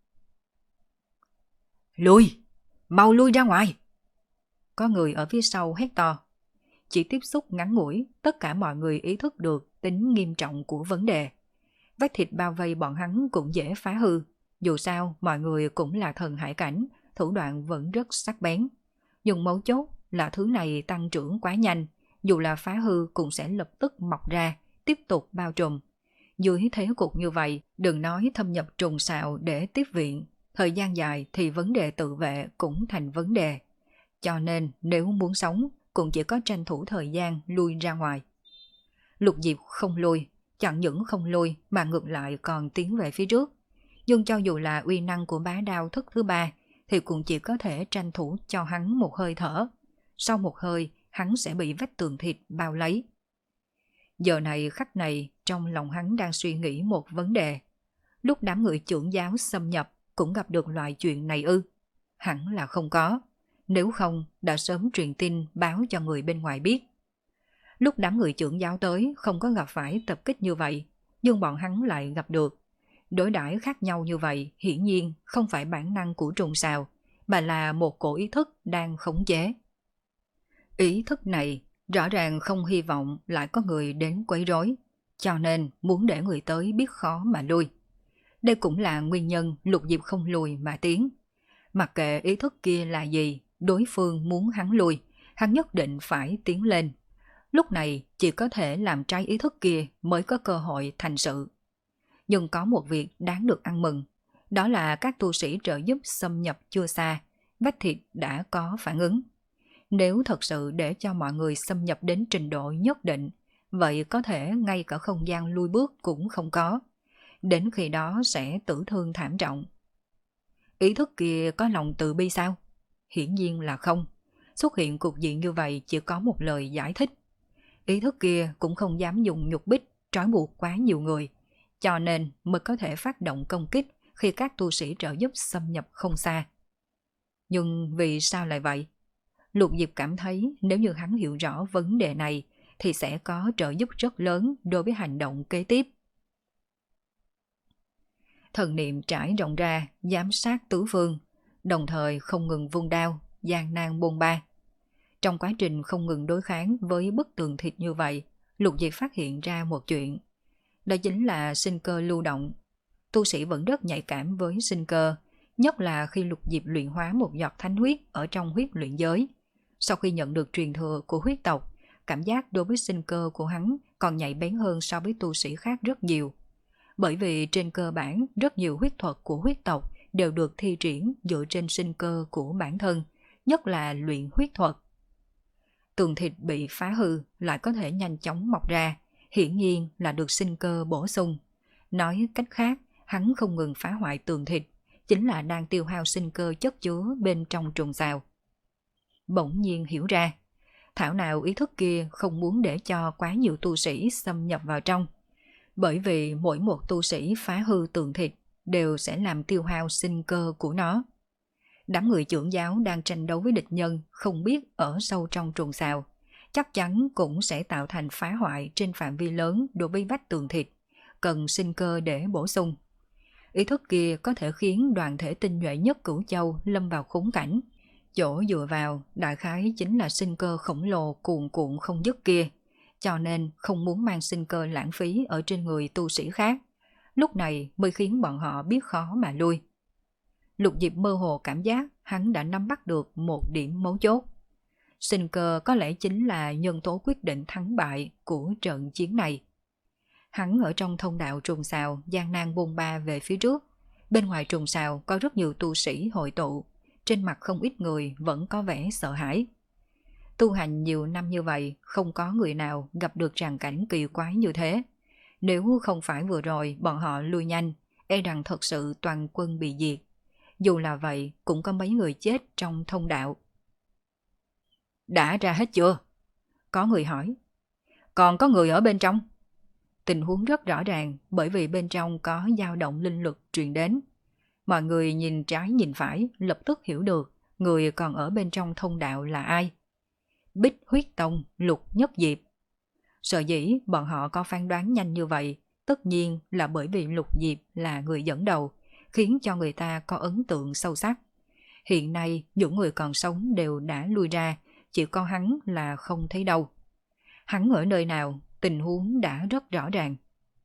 A: Lui! Mau lui ra ngoài! Có người ở phía sau hét to. Chỉ tiếp xúc ngắn ngủi, tất cả mọi người ý thức được tính nghiêm trọng của vấn đề. Vách thịt bao vây bọn hắn cũng dễ phá hư. Dù sao, mọi người cũng là thần hải cảnh, thủ đoạn vẫn rất sắc bén. Nhưng mấu chốt là thứ này tăng trưởng quá nhanh, dù là phá hư cũng sẽ lập tức mọc ra, tiếp tục bao trùm. Dưới thế cục như vậy, đừng nói thâm nhập trùng sào để tiếp viện. Thời gian dài thì vấn đề tự vệ cũng thành vấn đề. Cho nên nếu muốn sống, cũng chỉ có tranh thủ thời gian lui ra ngoài. Lục Diệp không lui, chẳng những không lui mà ngược lại còn tiến về phía trước. Nhưng cho dù là uy năng của bá đao thức thứ ba, thì cũng chỉ có thể tranh thủ cho hắn một hơi thở. Sau một hơi, hắn sẽ bị vách tường thịt bao lấy. Giờ này khắc này, trong lòng hắn đang suy nghĩ một vấn đề. Lúc đám người trưởng giáo xâm nhập, cũng gặp được loại chuyện này ư? Hẳn là không có. Nếu không, đã sớm truyền tin báo cho người bên ngoài biết. Lúc đám người trưởng giáo tới không có gặp phải tập kích như vậy, nhưng bọn hắn lại gặp được. Đối đãi khác nhau như vậy hiển nhiên không phải bản năng của trùng sào, mà là một cổ ý thức đang khống chế. Ý thức này rõ ràng không hy vọng lại có người đến quấy rối, cho nên muốn để người tới biết khó mà lui. Đây cũng là nguyên nhân Lục Diệp không lùi mà tiến. Mặc kệ ý thức kia là gì, đối phương muốn hắn lùi, hắn nhất định phải tiến lên. Lúc này chỉ có thể làm trái ý thức kia mới có cơ hội thành sự. Nhưng có một việc đáng được ăn mừng, đó là các tu sĩ trợ giúp xâm nhập chưa xa, vách thịt đã có phản ứng. Nếu thật sự để cho mọi người xâm nhập đến trình độ nhất định, vậy có thể ngay cả không gian lui bước cũng không có. Đến khi đó sẽ tử thương thảm trọng. Ý thức kia có lòng từ bi sao? Hiển nhiên là không. Xuất hiện cục diện như vậy chỉ có một lời giải thích. Ý thức kia cũng không dám dùng nhục bích trói buộc quá nhiều người, cho nên mới có thể phát động công kích khi các tu sĩ trợ giúp xâm nhập không xa. Nhưng vì sao lại vậy? Lục Diệp cảm thấy nếu như hắn hiểu rõ vấn đề này thì sẽ có trợ giúp rất lớn đối với hành động kế tiếp. Thần niệm trải rộng ra, giám sát tứ phương, đồng thời không ngừng vung đao, gian nan bôn ba. Trong quá trình không ngừng đối kháng với bức tường thịt như vậy, Lục Diệp phát hiện ra một chuyện. Đó chính là sinh cơ lưu động. Tu sĩ vẫn rất nhạy cảm với sinh cơ, nhất là khi Lục Diệp luyện hóa một giọt thánh huyết ở trong huyết luyện giới. Sau khi nhận được truyền thừa của huyết tộc, cảm giác đối với sinh cơ của hắn còn nhạy bén hơn so với tu sĩ khác rất nhiều. Bởi vì trên cơ bản rất nhiều huyết thuật của huyết tộc đều được thi triển dựa trên sinh cơ của bản thân, nhất là luyện huyết thuật. Tường thịt bị phá hư lại có thể nhanh chóng mọc ra, hiển nhiên là được sinh cơ bổ sung. Nói cách khác, hắn không ngừng phá hoại tường thịt, chính là đang tiêu hao sinh cơ chất chứa bên trong trùng sào. Bỗng nhiên hiểu ra, thảo nào ý thức kia không muốn để cho quá nhiều tu sĩ xâm nhập vào trong. Bởi vì mỗi một tu sĩ phá hư tường thịt đều sẽ làm tiêu hao sinh cơ của nó. Đám người trưởng giáo đang tranh đấu với địch nhân không biết ở sâu trong trùng sào, chắc chắn cũng sẽ tạo thành phá hoại trên phạm vi lớn đối với vách tường thịt, cần sinh cơ để bổ sung. Ý thức kia có thể khiến đoàn thể tinh nhuệ nhất Cửu Châu lâm vào khốn cảnh. Chỗ dựa vào đại khái chính là sinh cơ khổng lồ cuồn cuộn không dứt kia, cho nên không muốn mang sinh cơ lãng phí ở trên người tu sĩ khác. lúc này mới khiến bọn họ biết khó mà lui. Lục Diệp mơ hồ cảm giác hắn đã nắm bắt được một điểm mấu chốt. Sinh cơ có lẽ chính là nhân tố quyết định thắng bại của trận chiến này. Hắn ở trong thông đạo trùng xào gian nan bôn ba về phía trước. Bên ngoài trùng xào có rất nhiều tu sĩ hội tụ, trên mặt không ít người vẫn có vẻ sợ hãi. Tu hành nhiều năm như vậy, không có người nào gặp được tràng cảnh kỳ quái như thế. Nếu không phải vừa rồi bọn họ lui nhanh, e rằng thật sự toàn quân bị diệt. Dù là vậy, cũng có mấy người chết trong thông đạo. Đã ra hết chưa? Có người hỏi. Còn có người ở bên trong? Tình huống rất rõ ràng bởi vì bên trong có dao động linh lực truyền đến. Mọi người nhìn trái nhìn phải lập tức hiểu được người còn ở bên trong thông đạo là ai. Bích Huyết Tông Lục Nhất Diệp. Sở dĩ bọn họ có phán đoán nhanh như vậy, tất nhiên là bởi vì Lục Diệp là người dẫn đầu, khiến cho người ta có ấn tượng sâu sắc. Hiện nay những người còn sống đều đã lui ra, chỉ có hắn là không thấy đâu. Hắn ở nơi nào, tình huống đã rất rõ ràng.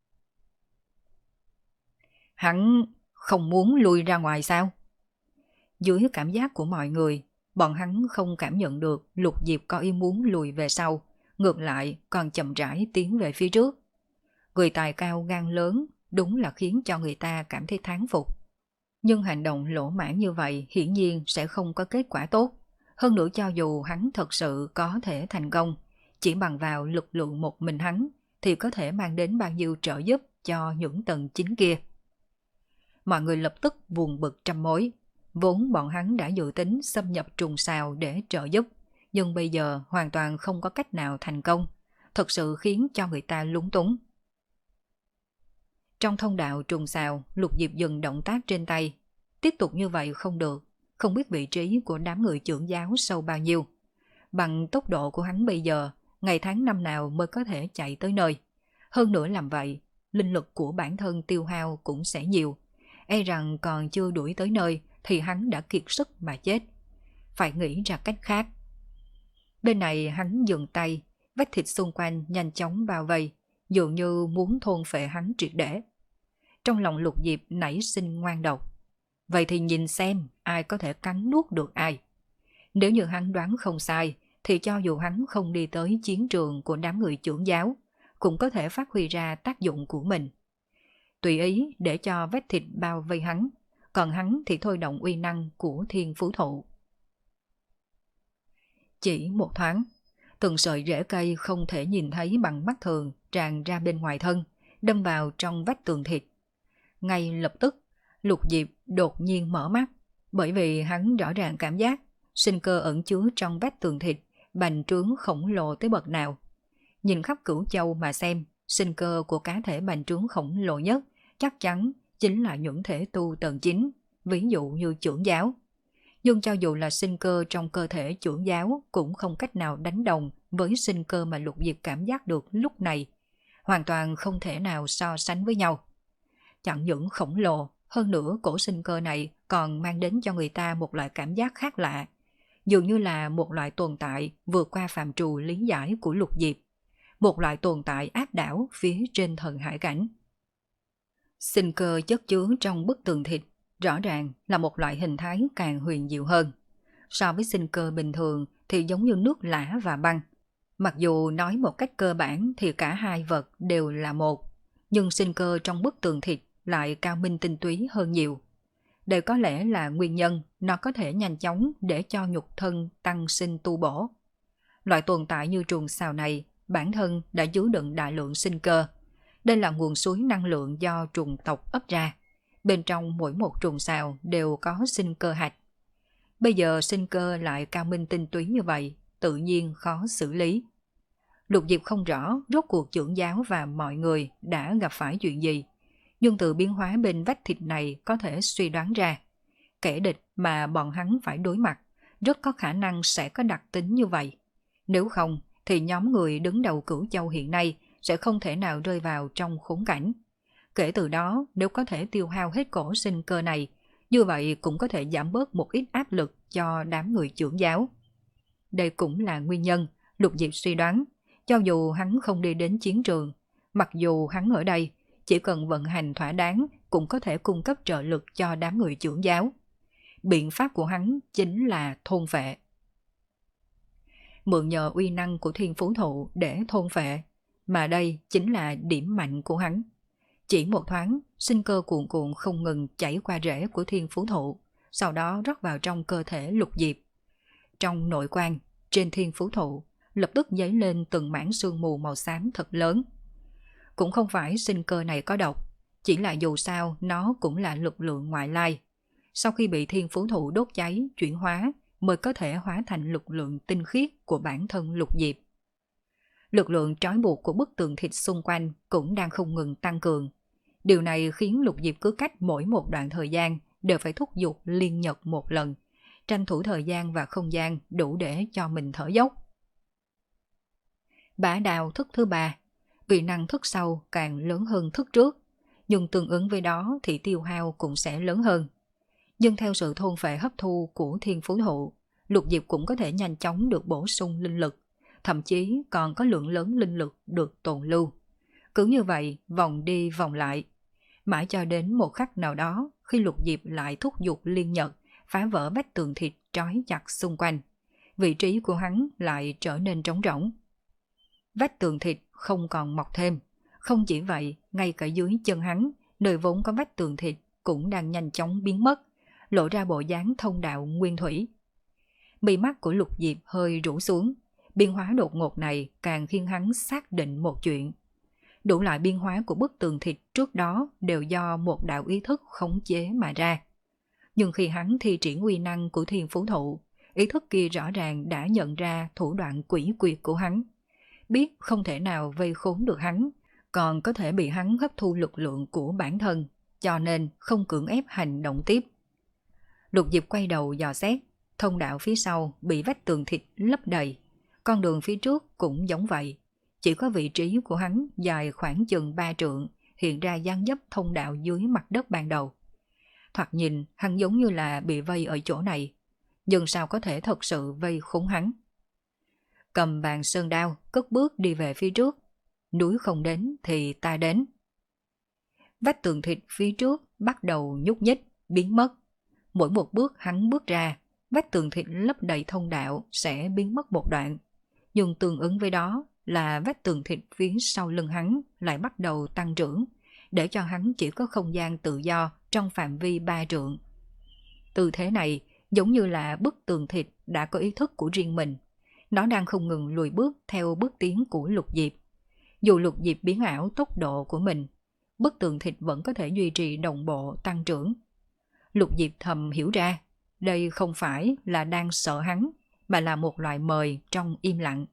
A: Hắn không muốn lui ra ngoài sao? Dưới cảm giác của mọi người, bọn hắn không cảm nhận được Lục Diệp có ý muốn lùi về sau, ngược lại còn chậm rãi tiến về phía trước. Người tài cao gan lớn đúng là khiến cho người ta cảm thấy thán phục. Nhưng hành động lỗ mãn như vậy hiển nhiên sẽ không có kết quả tốt. Hơn nữa cho dù hắn thật sự có thể thành công, chỉ bằng vào lực lượng một mình hắn thì có thể mang đến bao nhiêu trợ giúp cho những tầng chính kia. Mọi người lập tức buồn bực trăm mối. Vốn bọn hắn đã dự tính xâm nhập trùng xào để trợ giúp, nhưng bây giờ hoàn toàn không có cách nào thành công, thật sự khiến cho người ta lúng túng. Trong thông đạo trùng xào, Lục Diệp dừng động tác trên tay. Tiếp tục như vậy không được, không biết vị trí của đám người trưởng giáo sâu bao nhiêu. Bằng tốc độ của hắn bây giờ, ngày tháng năm nào mới có thể chạy tới nơi. Hơn nữa làm vậy, linh lực của bản thân tiêu hao cũng sẽ nhiều. E rằng còn chưa đuổi tới nơi thì hắn đã kiệt sức mà chết. Phải nghĩ ra cách khác. Bên này hắn dừng tay, vách thịt xung quanh nhanh chóng bao vây, dường như muốn thôn phệ hắn triệt để. Trong lòng Lục Diệp nảy sinh ngoan độc. Vậy thì nhìn xem ai có thể cắn nuốt được ai. Nếu như hắn đoán không sai, thì cho dù hắn không đi tới chiến trường của đám người trưởng giáo, cũng có thể phát huy ra tác dụng của mình. Tùy ý để cho vết thịt bao vây hắn, còn hắn thì thôi động uy năng của thiên phú thụ. Chỉ một thoáng, từng sợi rễ cây không thể nhìn thấy bằng mắt thường tràn ra bên ngoài thân, đâm vào trong vách tường thịt. Ngay lập tức, Lục Diệp đột nhiên mở mắt, bởi vì hắn rõ ràng cảm giác sinh cơ ẩn chứa trong vách tường thịt bành trướng khổng lồ tới bậc nào. Nhìn khắp Cửu Châu mà xem, sinh cơ của cá thể bành trướng khổng lồ nhất chắc chắn chính là những thể tu tầng chín, ví dụ như trưởng giáo. Nhưng cho dù là sinh cơ trong cơ thể trưởng giáo cũng không cách nào đánh đồng với sinh cơ mà Lục Diệp cảm giác được lúc này, hoàn toàn không thể nào so sánh với nhau. Chẳng những khổng lồ, hơn nữa cổ sinh cơ này còn mang đến cho người ta một loại cảm giác khác lạ, dường như là một loại tồn tại vượt qua phạm trù lý giải của Lục Diệp, một loại tồn tại áp đảo phía trên thần hải cảnh. Sinh cơ chất chứa trong bức tường thịt rõ ràng là một loại hình thái càng huyền diệu hơn. So với sinh cơ bình thường thì giống như nước lã và băng. Mặc dù nói một cách cơ bản thì cả hai vật đều là một, nhưng sinh cơ trong bức tường thịt lại cao minh tinh túy hơn nhiều. Đây có lẽ là nguyên nhân nó có thể nhanh chóng để cho nhục thân tăng sinh tu bổ. Loại tồn tại như trùng xào này bản thân đã chứa đựng đại lượng sinh cơ. Đây là nguồn suối năng lượng do trùng tộc ấp ra. Bên trong mỗi một trùng xào đều có sinh cơ hạch. Bây giờ sinh cơ lại cao minh tinh túy như vậy, tự nhiên khó xử lý. Lục Diệp không rõ rốt cuộc trưởng giáo và mọi người đã gặp phải chuyện gì, nhưng từ biến hóa bên vách thịt này có thể suy đoán ra, kẻ địch mà bọn hắn phải đối mặt rất có khả năng sẽ có đặc tính như vậy. Nếu không thì nhóm người đứng đầu Cửu Châu hiện nay sẽ không thể nào rơi vào trong khốn cảnh. Kể từ đó, nếu có thể tiêu hao hết cổ sinh cơ này, như vậy cũng có thể giảm bớt một ít áp lực cho đám người trưởng giáo. Đây cũng là nguyên nhân Lục Diệp suy đoán, cho dù hắn không đi đến chiến trường, mặc dù hắn ở đây, chỉ cần vận hành thỏa đáng cũng có thể cung cấp trợ lực cho đám người chưởng giáo. Biện pháp của hắn chính là thôn phệ. Mượn nhờ uy năng của thiên phú thụ để thôn phệ, mà đây chính là điểm mạnh của hắn. Chỉ một thoáng, sinh cơ cuồn cuộn không ngừng chảy qua rễ của thiên phú thụ, sau đó rót vào trong cơ thể Lục Diệp. Trong nội quan, trên thiên phú thụ, lập tức dấy lên từng mảng sương mù màu xám thật lớn. Cũng không phải sinh cơ này có độc, chỉ là dù sao nó cũng là lực lượng ngoại lai. Sau khi bị thiên phú thụ đốt cháy, chuyển hóa, mới có thể hóa thành lực lượng tinh khiết của bản thân Lục Diệp. Lực lượng trói buộc của bức tường thịt xung quanh cũng đang không ngừng tăng cường. Điều này khiến Lục Diệp cứ cách mỗi một đoạn thời gian đều phải thúc giục liên nhật một lần, tranh thủ thời gian và không gian đủ để cho mình thở dốc. Bá đao thức thứ ba, uy năng thức sau càng lớn hơn thức trước, nhưng tương ứng với đó thì tiêu hao cũng sẽ lớn hơn. Nhưng theo sự thôn phệ hấp thu của thiên phú thụ, Lục Diệp cũng có thể nhanh chóng được bổ sung linh lực, thậm chí còn có lượng lớn linh lực được tồn lưu. Cứ như vậy, vòng đi vòng lại. Mãi cho đến một khắc nào đó, khi Lục Diệp lại thúc giục liên nhật, phá vỡ vách tường thịt trói chặt xung quanh, vị trí của hắn lại trở nên trống rỗng. Vách tường thịt không còn mọc thêm. Không chỉ vậy, ngay cả dưới chân hắn, nơi vốn có vách tường thịt cũng đang nhanh chóng biến mất, lộ ra bộ dáng thông đạo nguyên thủy. Mí mắt của Lục Diệp hơi rũ xuống, biến hóa đột ngột này càng khiến hắn xác định một chuyện. Đủ loại biến hóa của bức tường thịt trước đó đều do một đạo ý thức khống chế mà ra. Nhưng khi hắn thi triển uy năng của thiên phú thụ, ý thức kia rõ ràng đã nhận ra thủ đoạn quỷ quyệt của hắn. Biết không thể nào vây khốn được hắn, còn có thể bị hắn hấp thu lực lượng của bản thân, cho nên không cưỡng ép hành động tiếp. Lục Diệp quay đầu dò xét, thông đạo phía sau bị vách tường thịt lấp đầy, con đường phía trước cũng giống vậy. Chỉ có vị trí của hắn dài khoảng chừng ba trượng, hiện ra dáng dấp thông đạo dưới mặt đất ban đầu. Thoạt nhìn hắn giống như là bị vây ở chỗ này, nhưng sao có thể thật sự vây khốn hắn. Cầm bàn sơn đao, cất bước đi về phía trước. Núi không đến thì ta đến. Vách tường thịt phía trước bắt đầu nhúc nhích, biến mất. Mỗi một bước hắn bước ra, vách tường thịt lấp đầy thông đạo sẽ biến mất một đoạn. Nhưng tương ứng với đó là vách tường thịt phía sau lưng hắn lại bắt đầu tăng trưởng, để cho hắn chỉ có không gian tự do trong phạm vi ba trượng. Tư thế này giống như là bức tường thịt đã có ý thức của riêng mình. Nó đang không ngừng lùi bước theo bước tiến của Lục Diệp. Dù Lục Diệp biến ảo tốc độ của mình, bức tường thịt vẫn có thể duy trì đồng bộ tăng trưởng. Lục Diệp thầm hiểu ra, đây không phải là đang sợ hắn, mà là một loại mời trong im lặng.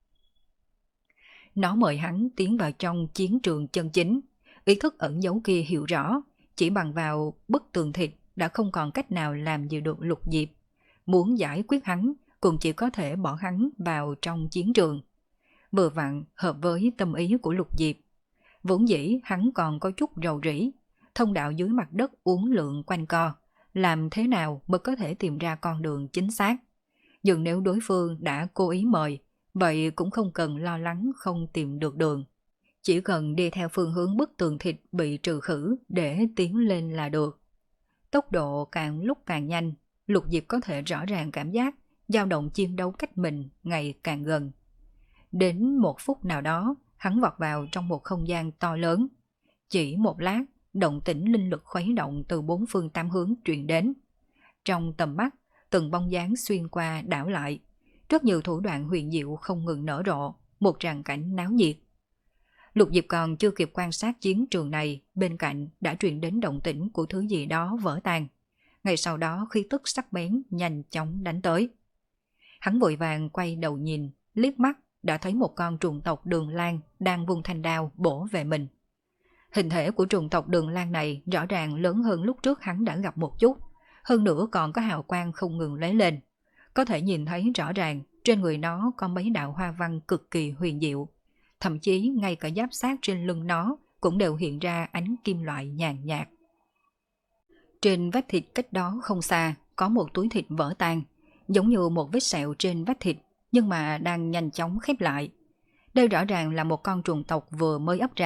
A: Nó mời hắn tiến vào trong chiến trường chân chính. Ý thức ẩn giấu kia hiểu rõ, chỉ bằng vào bức tường thịt đã không còn cách nào làm gì được Lục Diệp. Muốn giải quyết hắn, cũng chỉ có thể bỏ hắn vào trong chiến trường. Vừa vặn hợp với tâm ý của Lục Diệp. Vốn dĩ hắn còn có chút rầu rĩ, thông đạo dưới mặt đất uốn lượn quanh co, làm thế nào mới có thể tìm ra con đường chính xác. Nhưng nếu đối phương đã cố ý mời, vậy cũng không cần lo lắng không tìm được đường. Chỉ cần đi theo phương hướng bức tường thịt bị trừ khử để tiến lên là được. Tốc độ càng lúc càng nhanh, Lục Diệp có thể rõ ràng cảm giác dao động chiến đấu cách mình ngày càng gần. Đến một phút nào đó, hắn vọt vào trong một không gian to lớn. Chỉ một lát, động tĩnh linh lực khuấy động từ bốn phương tám hướng truyền đến. Trong tầm mắt, từng bóng dáng xuyên qua đảo lại. Rất nhiều thủ đoạn huyền diệu không ngừng nở rộ, một tràng cảnh náo nhiệt. Lục Diệp còn chưa kịp quan sát chiến trường này, bên cạnh đã truyền đến động tĩnh của thứ gì đó vỡ tan. Ngay sau đó khí tức sắc bén nhanh chóng đánh tới. Hắn vội vàng quay đầu nhìn, liếc mắt đã thấy một con trùng tộc Đường Lan đang vung thanh đao bổ về mình. Hình thể của trùng tộc Đường Lan này rõ ràng lớn hơn lúc trước hắn đã gặp một chút, hơn nữa còn có hào quang không ngừng lóe lên. Có thể nhìn thấy rõ ràng trên người nó có mấy đạo hoa văn cực kỳ huyền diệu, thậm chí ngay cả giáp sát trên lưng nó cũng đều hiện ra ánh kim loại nhàn nhạt. Trên vách thịt cách đó không xa có một túi thịt vỡ tan, giống như một vết sẹo trên vách thịt, nhưng mà đang nhanh chóng khép lại. Đây rõ ràng là một con trùng tộc vừa mới ấp ra,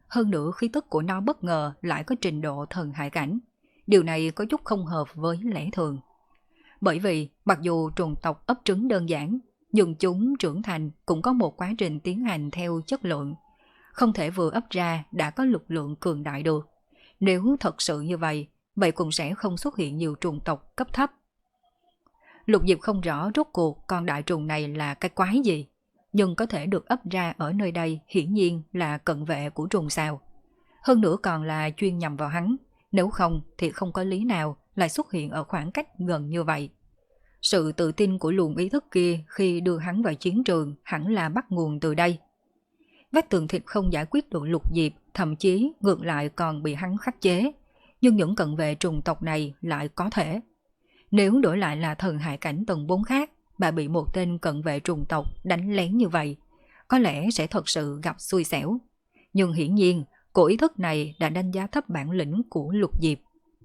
A: hơn nữa khí tức của nó bất ngờ lại có trình độ thần hải cảnh. Điều này có chút không hợp với lẽ thường. Bởi vì mặc dù trùng tộc ấp trứng đơn giản, nhưng chúng trưởng thành cũng có một quá trình tiến hành theo chất lượng. Không thể vừa ấp ra đã có lực lượng cường đại được. Nếu thật sự như vậy, vậy cũng sẽ không xuất hiện nhiều trùng tộc cấp thấp. Lục Diệp không rõ rốt cuộc con đại trùng này là cái quái gì, nhưng có thể được ấp ra ở nơi đây hiển nhiên là cận vệ của trùng sao. Hơn nữa còn là chuyên nhằm vào hắn, nếu không thì không có lý nào lại xuất hiện ở khoảng cách gần như vậy. Sự tự tin của luồng ý thức kia khi đưa hắn vào chiến trường hẳn là bắt nguồn từ đây. Vách tường thịt không giải quyết được Lục Diệp, thậm chí ngược lại còn bị hắn khắc chế, nhưng những cận vệ trùng tộc này lại có thể. Nếu đổi lại là thần hải cảnh tầng bốn khác, bà bị một tên cận vệ trùng tộc đánh lén như vậy, có lẽ sẽ thật sự gặp xui xẻo. Nhưng hiển nhiên, cổ ý thức này đã đánh giá thấp bản lĩnh của Lục Diệp.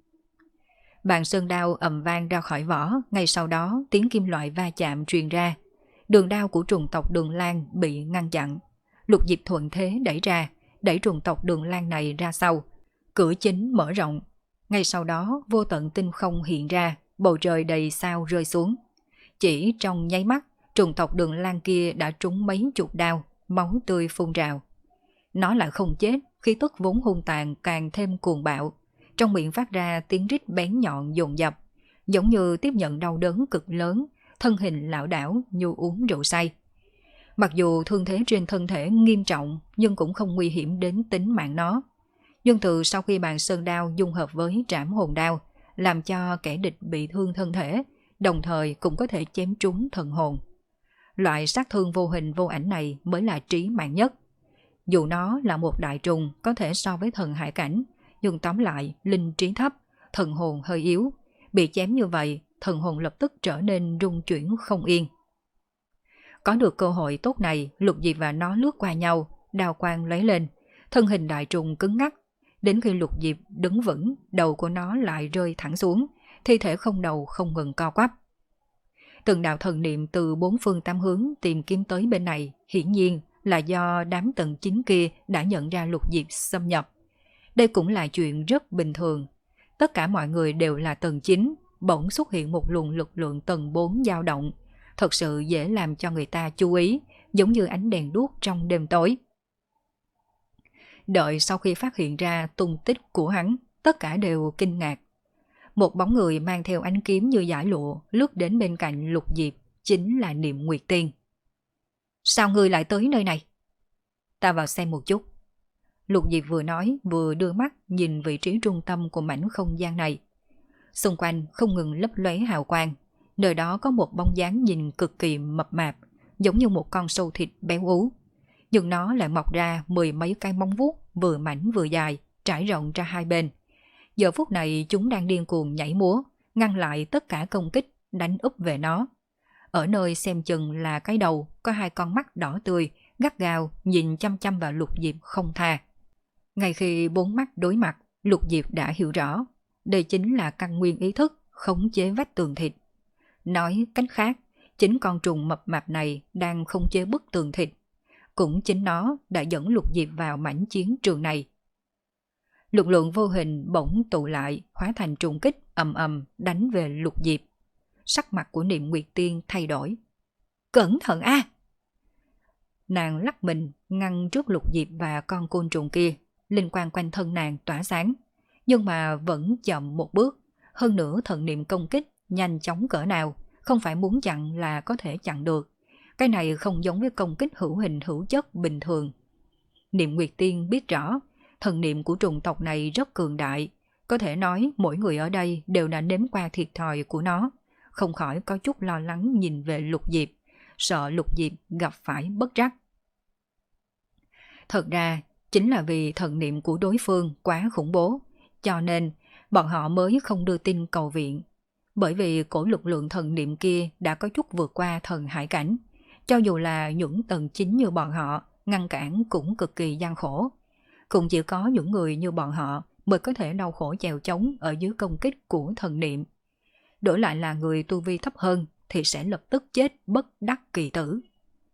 A: Bàn sơn đao ầm vang ra khỏi vỏ, ngay sau đó tiếng kim loại va chạm truyền ra. Đường đao của trùng tộc Đường Lan bị ngăn chặn. Lục Diệp thuận thế đẩy ra, đẩy trùng tộc Đường Lan này ra sau. Cửa chính mở rộng. Ngay sau đó vô tận tinh không hiện ra, bầu trời đầy sao rơi xuống. Chỉ trong nháy mắt, trùng tộc Đường Lan kia đã trúng mấy chục đao, máu tươi phun trào. Nó lại không chết, khí tức vốn hung tàn càng thêm cuồng bạo. Trong miệng phát ra tiếng rít bén nhọn dồn dập, giống như tiếp nhận đau đớn cực lớn, thân hình lảo đảo như uống rượu say. Mặc dù thương thế trên thân thể nghiêm trọng nhưng cũng không nguy hiểm đến tính mạng nó. Nhưng từ sau khi bàn sơn đao dung hợp với trảm hồn đao, làm cho kẻ địch bị thương thân thể, đồng thời cũng có thể chém trúng thần hồn. Loại sát thương vô hình vô ảnh này mới là trí mạng nhất. Dù nó là một đại trùng có thể so với thần hải cảnh, nhưng tóm lại linh trí thấp, thần hồn hơi yếu. Bị chém như vậy, thần hồn lập tức trở nên rung chuyển không yên. Có được cơ hội tốt này, Lục Diệp và nó lướt qua nhau, đao quang lấy lên, thân hình đại trùng cứng ngắc. Đến khi Lục Diệp đứng vững, đầu của nó lại rơi thẳng xuống, thi thể không đầu không ngừng co quắp. Từng đạo thần niệm từ bốn phương tám hướng tìm kiếm tới bên này, hiển nhiên là do đám tầng chín kia đã nhận ra Lục Diệp xâm nhập. Đây cũng là chuyện rất bình thường. Tất cả mọi người đều là tầng chín, bỗng xuất hiện một luồng lực lượng tầng bốn dao động. Thật sự dễ làm cho người ta chú ý, giống như ánh đèn đuốc trong đêm tối. Đợi sau khi phát hiện ra tung tích của hắn, tất cả đều kinh ngạc. Một bóng người mang theo ánh kiếm như dải lụa lướt đến bên cạnh Lục Diệp, chính là Niệm Nguyệt Tiên. Sao ngươi lại tới nơi này? Ta vào xem một chút. Lục Diệp vừa nói vừa đưa mắt nhìn vị trí trung tâm của mảnh không gian này. Xung quanh không ngừng lấp lóe hào quang, nơi đó có một bóng dáng nhìn cực kỳ mập mạp, giống như một con sâu thịt béo ú. Nhưng nó lại mọc ra mười mấy cái móng vuốt vừa mảnh vừa dài, trải rộng ra hai bên. Giờ phút này chúng đang điên cuồng nhảy múa, ngăn lại tất cả công kích đánh úp về nó. Ở nơi xem chừng là cái đầu có hai con mắt đỏ tươi, gắt gao nhìn chăm chăm vào Lục Diệp không tha. Ngay khi bốn mắt đối mặt, Lục Diệp đã hiểu rõ, đây chính là căn nguyên ý thức khống chế vách tường thịt. Nói cách khác, chính con trùng mập mạp này đang khống chế bức tường thịt. Cũng chính nó đã dẫn Lục Diệp vào mảnh chiến trường này. Lực lượng vô hình bỗng tụ lại, hóa thành trùng kích ầm ầm đánh về Lục Diệp. Sắc mặt của Niệm Nguyệt Tiên thay đổi. Cẩn thận a! Nàng lắc mình ngăn trước Lục Diệp và con côn trùng kia, linh quang quanh thân nàng tỏa sáng, nhưng mà vẫn chậm một bước. Hơn nữa thần niệm công kích nhanh chóng cỡ nào, không phải muốn chặn là có thể chặn được. Cái này không giống với công kích hữu hình hữu chất bình thường. Niệm Nguyệt Tiên biết rõ, thần niệm của trùng tộc này rất cường đại, có thể nói mỗi người ở đây đều đã nếm qua thiệt thòi của nó, không khỏi có chút lo lắng nhìn về Lục Diệp, sợ Lục Diệp gặp phải bất trắc. Thật ra, chính là vì thần niệm của đối phương quá khủng bố, cho nên bọn họ mới không đưa tin cầu viện. Bởi vì cổ lực lượng thần niệm kia đã có chút vượt qua thần hải cảnh, cho dù là những tầng chính như bọn họ, ngăn cản cũng cực kỳ gian khổ. Cũng chỉ có những người như bọn họ mới có thể đau khổ chèo chống ở dưới công kích của thần niệm. Đổi lại là người tu vi thấp hơn thì sẽ lập tức chết bất đắc kỳ tử.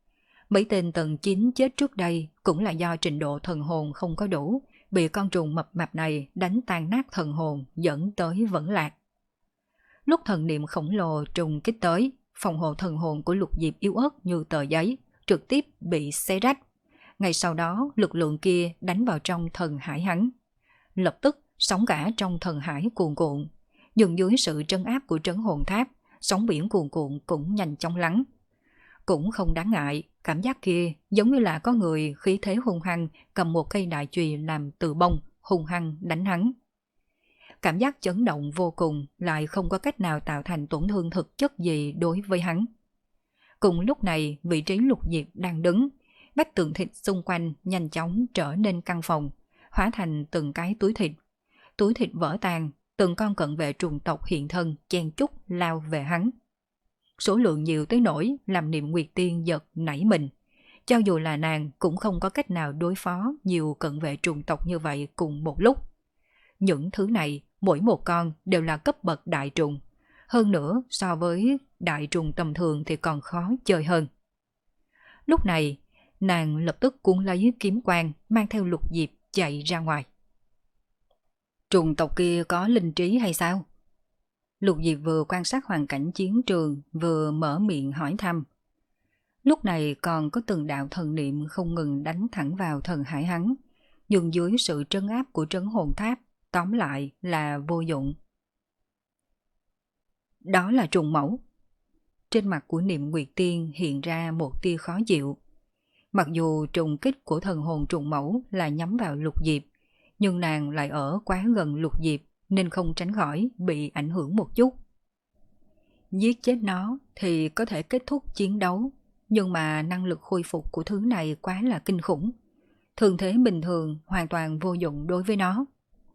A: Mấy tên tầng chín chết trước đây cũng là do trình độ thần hồn không có đủ, bị con trùng mập mạp này đánh tan nát thần hồn dẫn tới vẫn lạc. Lúc thần niệm khổng lồ trùng kích tới, phòng hộ thần hồn của Lục Diệp yếu ớt như tờ giấy, trực tiếp bị xé rách. Ngay sau đó, lực lượng kia đánh vào trong thần hải hắn. Lập tức, sóng cả trong thần hải cuồn cuộn. Nhưng dưới sự trấn áp của trấn hồn tháp, sóng biển cuồn cuộn cũng nhanh chóng lắng. Cũng không đáng ngại, cảm giác kia giống như là có người khí thế hung hăng cầm một cây đại chùy làm từ bông, hung hăng đánh hắn. Cảm giác chấn động vô cùng, lại không có cách nào tạo thành tổn thương thực chất gì đối với hắn. Cùng lúc này, vị trí Lục Diệp đang đứng, vách tường thịt xung quanh nhanh chóng trở nên căng phòng, hóa thành từng cái túi thịt. Túi thịt vỡ tan, từng con cận vệ trùng tộc hiện thân chen chúc lao về hắn. Số lượng nhiều tới nỗi làm Niệm Nguyệt Tiên giật nảy mình. Cho dù là nàng cũng không có cách nào đối phó nhiều cận vệ trùng tộc như vậy cùng một lúc. Những thứ này, mỗi một con đều là cấp bậc đại trùng. Hơn nữa, so với đại trùng tầm thường thì còn khó chơi hơn. Lúc này, nàng lập tức cuốn lấy kiếm quang mang theo Lục Diệp chạy ra ngoài. Trùng tộc kia có linh trí hay sao? Lục Diệp vừa quan sát hoàn cảnh chiến trường, vừa mở miệng hỏi thăm. Lúc này còn có từng đạo thần niệm không ngừng đánh thẳng vào thần hải hắn, nhưng dưới sự trấn áp của trấn hồn tháp, tóm lại là vô dụng. Đó là trùng mẫu. Trên mặt của Niệm Nguyệt Tiên hiện ra một tia khó chịu. Mặc dù trùng kích của thần hồn trùng mẫu là nhắm vào Lục Diệp, nhưng nàng lại ở quá gần Lục Diệp nên không tránh khỏi bị ảnh hưởng một chút. Giết chết nó thì có thể kết thúc chiến đấu, nhưng mà năng lực khôi phục của thứ này quá là kinh khủng. Thường thế bình thường hoàn toàn vô dụng đối với nó.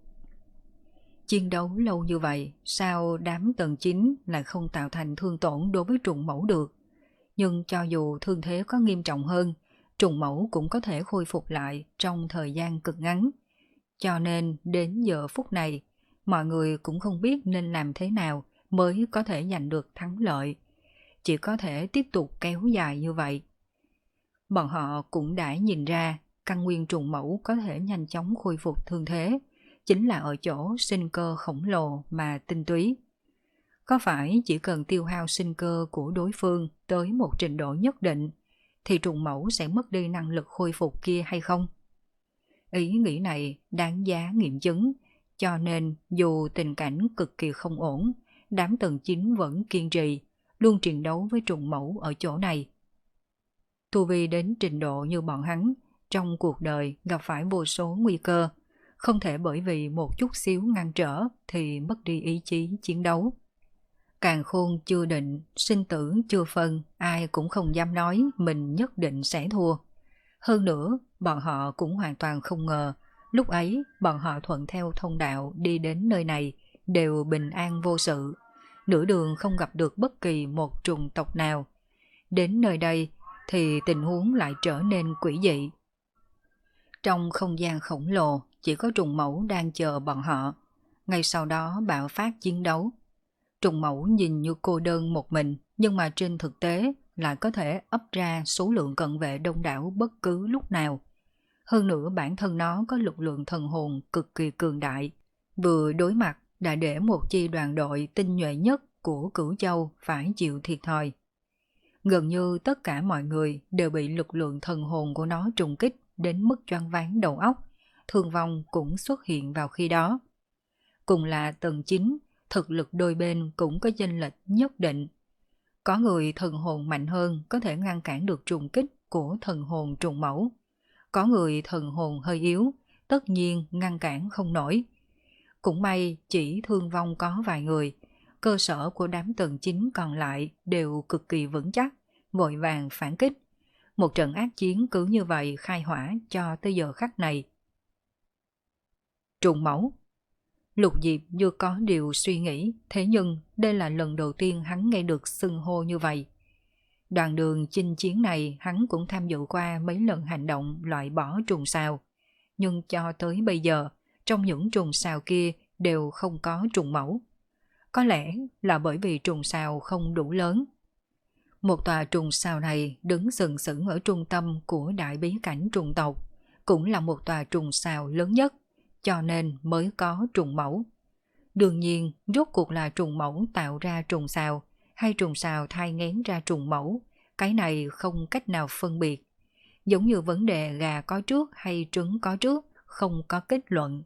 A: Chiến đấu lâu như vậy, sao đám tầng chín lại không tạo thành thương tổn đối với trùng mẫu được? Nhưng cho dù thương thế có nghiêm trọng hơn, trùng mẫu cũng có thể khôi phục lại trong thời gian cực ngắn. Cho nên đến giờ phút này, mọi người cũng không biết nên làm thế nào mới có thể giành được thắng lợi. Chỉ có thể tiếp tục kéo dài như vậy. Bọn họ cũng đã nhìn ra căn nguyên trùng mẫu có thể nhanh chóng khôi phục thương thế, chính là ở chỗ sinh cơ khổng lồ mà tinh túy. Có phải chỉ cần tiêu hao sinh cơ của đối phương tới một trình độ nhất định, thì trùng mẫu sẽ mất đi năng lực khôi phục kia hay không? Ý nghĩ này đáng giá nghiệm chứng, cho nên dù tình cảnh cực kỳ không ổn, đám tầng chín vẫn kiên trì, luôn chiến đấu với trùng mẫu ở chỗ này. Tu vi đến trình độ như bọn hắn, trong cuộc đời gặp phải vô số nguy cơ, không thể bởi vì một chút xíu ngăn trở thì mất đi ý chí chiến đấu. Càn khôn chưa định, sinh tử chưa phân, ai cũng không dám nói mình nhất định sẽ thua. Hơn nữa, bọn họ cũng hoàn toàn không ngờ, lúc ấy bọn họ thuận theo thông đạo đi đến nơi này đều bình an vô sự, nửa đường không gặp được bất kỳ một trùng tộc nào. Đến nơi đây thì tình huống lại trở nên quỷ dị. Trong không gian khổng lồ, chỉ có trùng mẫu đang chờ bọn họ. Ngay sau đó bạo phát chiến đấu. Trùng mẫu nhìn như cô đơn một mình, nhưng mà trên thực tế lại có thể ấp ra số lượng cận vệ đông đảo bất cứ lúc nào. Hơn nữa bản thân nó có lực lượng thần hồn cực kỳ cường đại. Vừa đối mặt đã để một chi đoàn đội tinh nhuệ nhất của Cửu Châu phải chịu thiệt thòi. Gần như tất cả mọi người đều bị lực lượng thần hồn của nó trùng kích đến mức choáng váng đầu óc, thương vong cũng xuất hiện vào khi đó. Cùng là tầng chín, thực lực đôi bên cũng có chênh lệch nhất định. Có người thần hồn mạnh hơn có thể ngăn cản được trùng kích của thần hồn trùng mẫu. Có người thần hồn hơi yếu, tất nhiên ngăn cản không nổi. Cũng may chỉ thương vong có vài người, cơ sở của đám tầng chín còn lại đều cực kỳ vững chắc, vội vàng phản kích. Một trận ác chiến cứ như vậy khai hỏa cho tới giờ khắc này. Trùng mẫu. Lục Diệp như có điều suy nghĩ, thế nhưng đây là lần đầu tiên hắn nghe được xưng hô như vậy. Đoạn đường chinh chiến này hắn cũng tham dự qua mấy lần hành động loại bỏ trùng sao, nhưng cho tới bây giờ, trong những trùng sao kia đều không có trùng mẫu. Có lẽ là bởi vì trùng sao không đủ lớn. Một tòa trùng sao này đứng sừng sững ở trung tâm của đại bí cảnh trùng tộc, cũng là một tòa trùng sao lớn nhất, cho nên mới có trùng mẫu. Đương nhiên, rốt cuộc là trùng mẫu tạo ra trùng sao, hay trùng sao thai nghén ra trùng mẫu, cái này không cách nào phân biệt. Giống như vấn đề gà có trước hay trứng có trước, không có kết luận.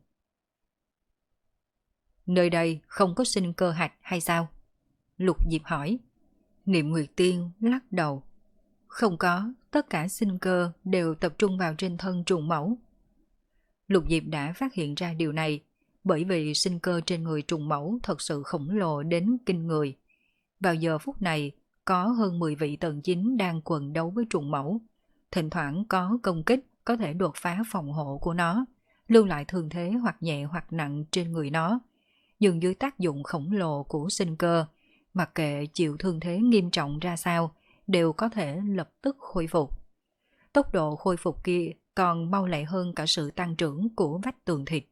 A: Nơi đây không có sinh cơ hạch hay sao? Lục Diệp hỏi. Niệm Nguyệt Tiên lắc đầu. Không có, tất cả sinh cơ đều tập trung vào trên thân trùng mẫu. Lục Diệp đã phát hiện ra điều này, bởi vì sinh cơ trên người trùng mẫu thật sự khổng lồ đến kinh người. Vào giờ phút này, có hơn mười vị tầng chín đang quần đấu với trùng mẫu. Thỉnh thoảng có công kích có thể đột phá phòng hộ của nó, lưu lại thương thế hoặc nhẹ hoặc nặng trên người nó. Nhưng dưới tác dụng khổng lồ của sinh cơ, mặc kệ chịu thương thế nghiêm trọng ra sao, đều có thể lập tức khôi phục. Tốc độ khôi phục kia còn mau lẹ hơn cả sự tăng trưởng của vách tường thịt.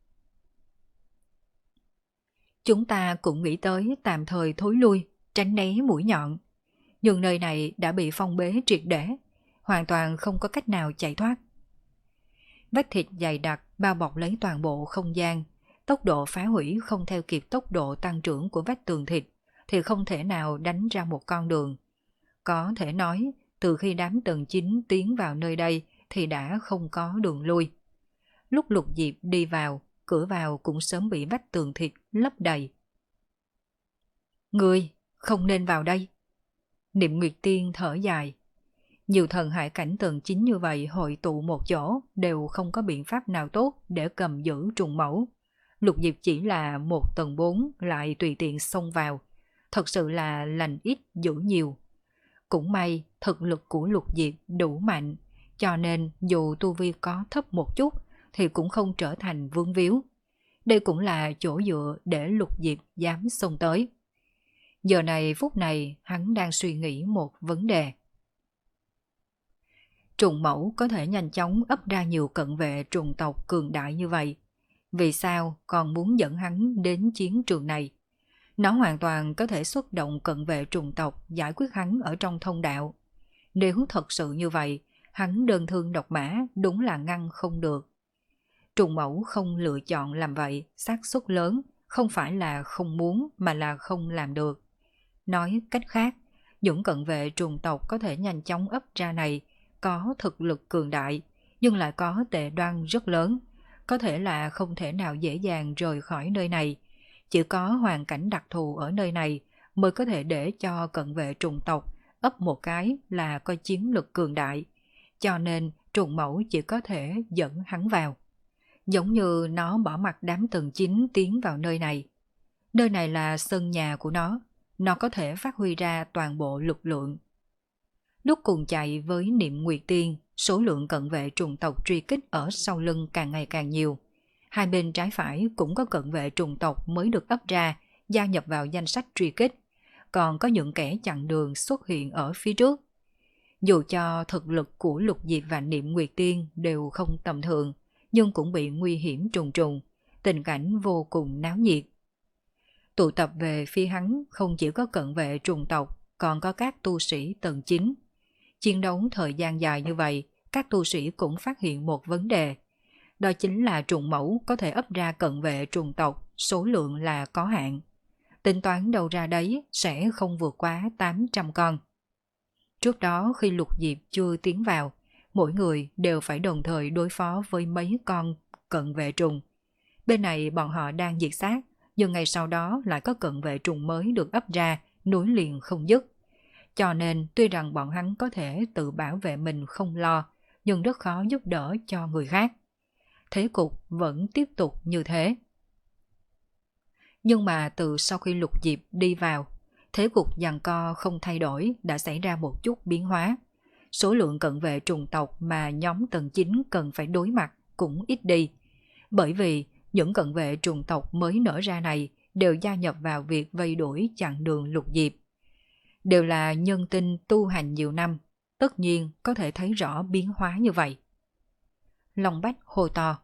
A: Chúng ta cũng nghĩ tới tạm thời thối lui, tránh né mũi nhọn. Nhưng nơi này đã bị phong bế triệt để, hoàn toàn không có cách nào chạy thoát. Vách thịt dày đặc bao bọc lấy toàn bộ không gian, tốc độ phá hủy không theo kịp tốc độ tăng trưởng của vách tường thịt, thì không thể nào đánh ra một con đường. Có thể nói, từ khi đám tầng chín tiến vào nơi đây thì đã không có đường lui. Lúc Lục Diệp đi vào, cửa vào cũng sớm bị vách tường thịt lấp đầy. Ngươi, không nên vào đây. Niệm Nguyệt Tiên thở dài. Nhiều thần hải cảnh tầng chín như vậy hội tụ một chỗ đều không có biện pháp nào tốt để cầm giữ trùng mẫu. Lục Diệp chỉ là một tầng bốn lại tùy tiện xông vào. Thật sự là lành ít dữ nhiều. Cũng may thực lực của Lục Diệp đủ mạnh, cho nên dù tu vi có thấp một chút thì cũng không trở thành vướng víu. Đây cũng là chỗ dựa để Lục Diệp dám xông tới. Giờ này phút này hắn đang suy nghĩ một vấn đề. Trùng mẫu có thể nhanh chóng ấp ra nhiều cận vệ trùng tộc cường đại như vậy. Vì sao còn muốn dẫn hắn đến chiến trường này? Nó hoàn toàn có thể xuất động cận vệ trùng tộc giải quyết hắn ở trong thông đạo. Nếu thật sự như vậy, hắn đơn thương độc mã đúng là ngăn không được. Trùng mẫu không lựa chọn làm vậy, xác suất lớn, không phải là không muốn mà là không làm được. Nói cách khác, những cận vệ trùng tộc có thể nhanh chóng ấp ra này có thực lực cường đại, nhưng lại có tệ đoan rất lớn, có thể là không thể nào dễ dàng rời khỏi nơi này. Chỉ có hoàn cảnh đặc thù ở nơi này mới có thể để cho cận vệ trùng tộc ấp một cái là có chiến lực cường đại, cho nên trùng mẫu chỉ có thể dẫn hắn vào. Giống như nó bỏ mặc đám tầng chín tiến vào nơi này. Nơi này là sân nhà của nó, nó có thể phát huy ra toàn bộ lực lượng. Lúc cùng chạy với Niệm Nguyệt Tiên, số lượng cận vệ trùng tộc truy kích ở sau lưng càng ngày càng nhiều. Hai bên trái phải cũng có cận vệ trùng tộc mới được ấp ra, gia nhập vào danh sách truy kích. Còn có những kẻ chặn đường xuất hiện ở phía trước. Dù cho thực lực của Lục Diệp và Niệm Nguyệt Tiên đều không tầm thường, nhưng cũng bị nguy hiểm trùng trùng, tình cảnh vô cùng náo nhiệt. Tụ tập về phía hắn không chỉ có cận vệ trùng tộc, còn có các tu sĩ tầng chín. Chiến đấu thời gian dài như vậy, các tu sĩ cũng phát hiện một vấn đề. Đó chính là trùng mẫu có thể ấp ra cận vệ trùng tộc, số lượng là có hạn. Tính toán đầu ra đấy sẽ không vượt quá tám trăm con. Trước đó khi Lục Diệp chưa tiến vào, mỗi người đều phải đồng thời đối phó với mấy con cận vệ trùng. Bên này bọn họ đang diệt sát, nhưng ngày sau đó lại có cận vệ trùng mới được ấp ra, nối liền không dứt. Cho nên tuy rằng bọn hắn có thể tự bảo vệ mình không lo, nhưng rất khó giúp đỡ cho người khác. Thế cục vẫn tiếp tục như thế. Nhưng mà từ sau khi Lục Diệp đi vào, thế cục giằng co không thay đổi đã xảy ra một chút biến hóa. Số lượng cận vệ trùng tộc mà nhóm tầng chín cần phải đối mặt cũng ít đi. Bởi vì những cận vệ trùng tộc mới nở ra này đều gia nhập vào việc vây đuổi chặn đường Lục Diệp. Đều là nhân tinh tu hành nhiều năm, tất nhiên có thể thấy rõ biến hóa như vậy. Long Bách hô to.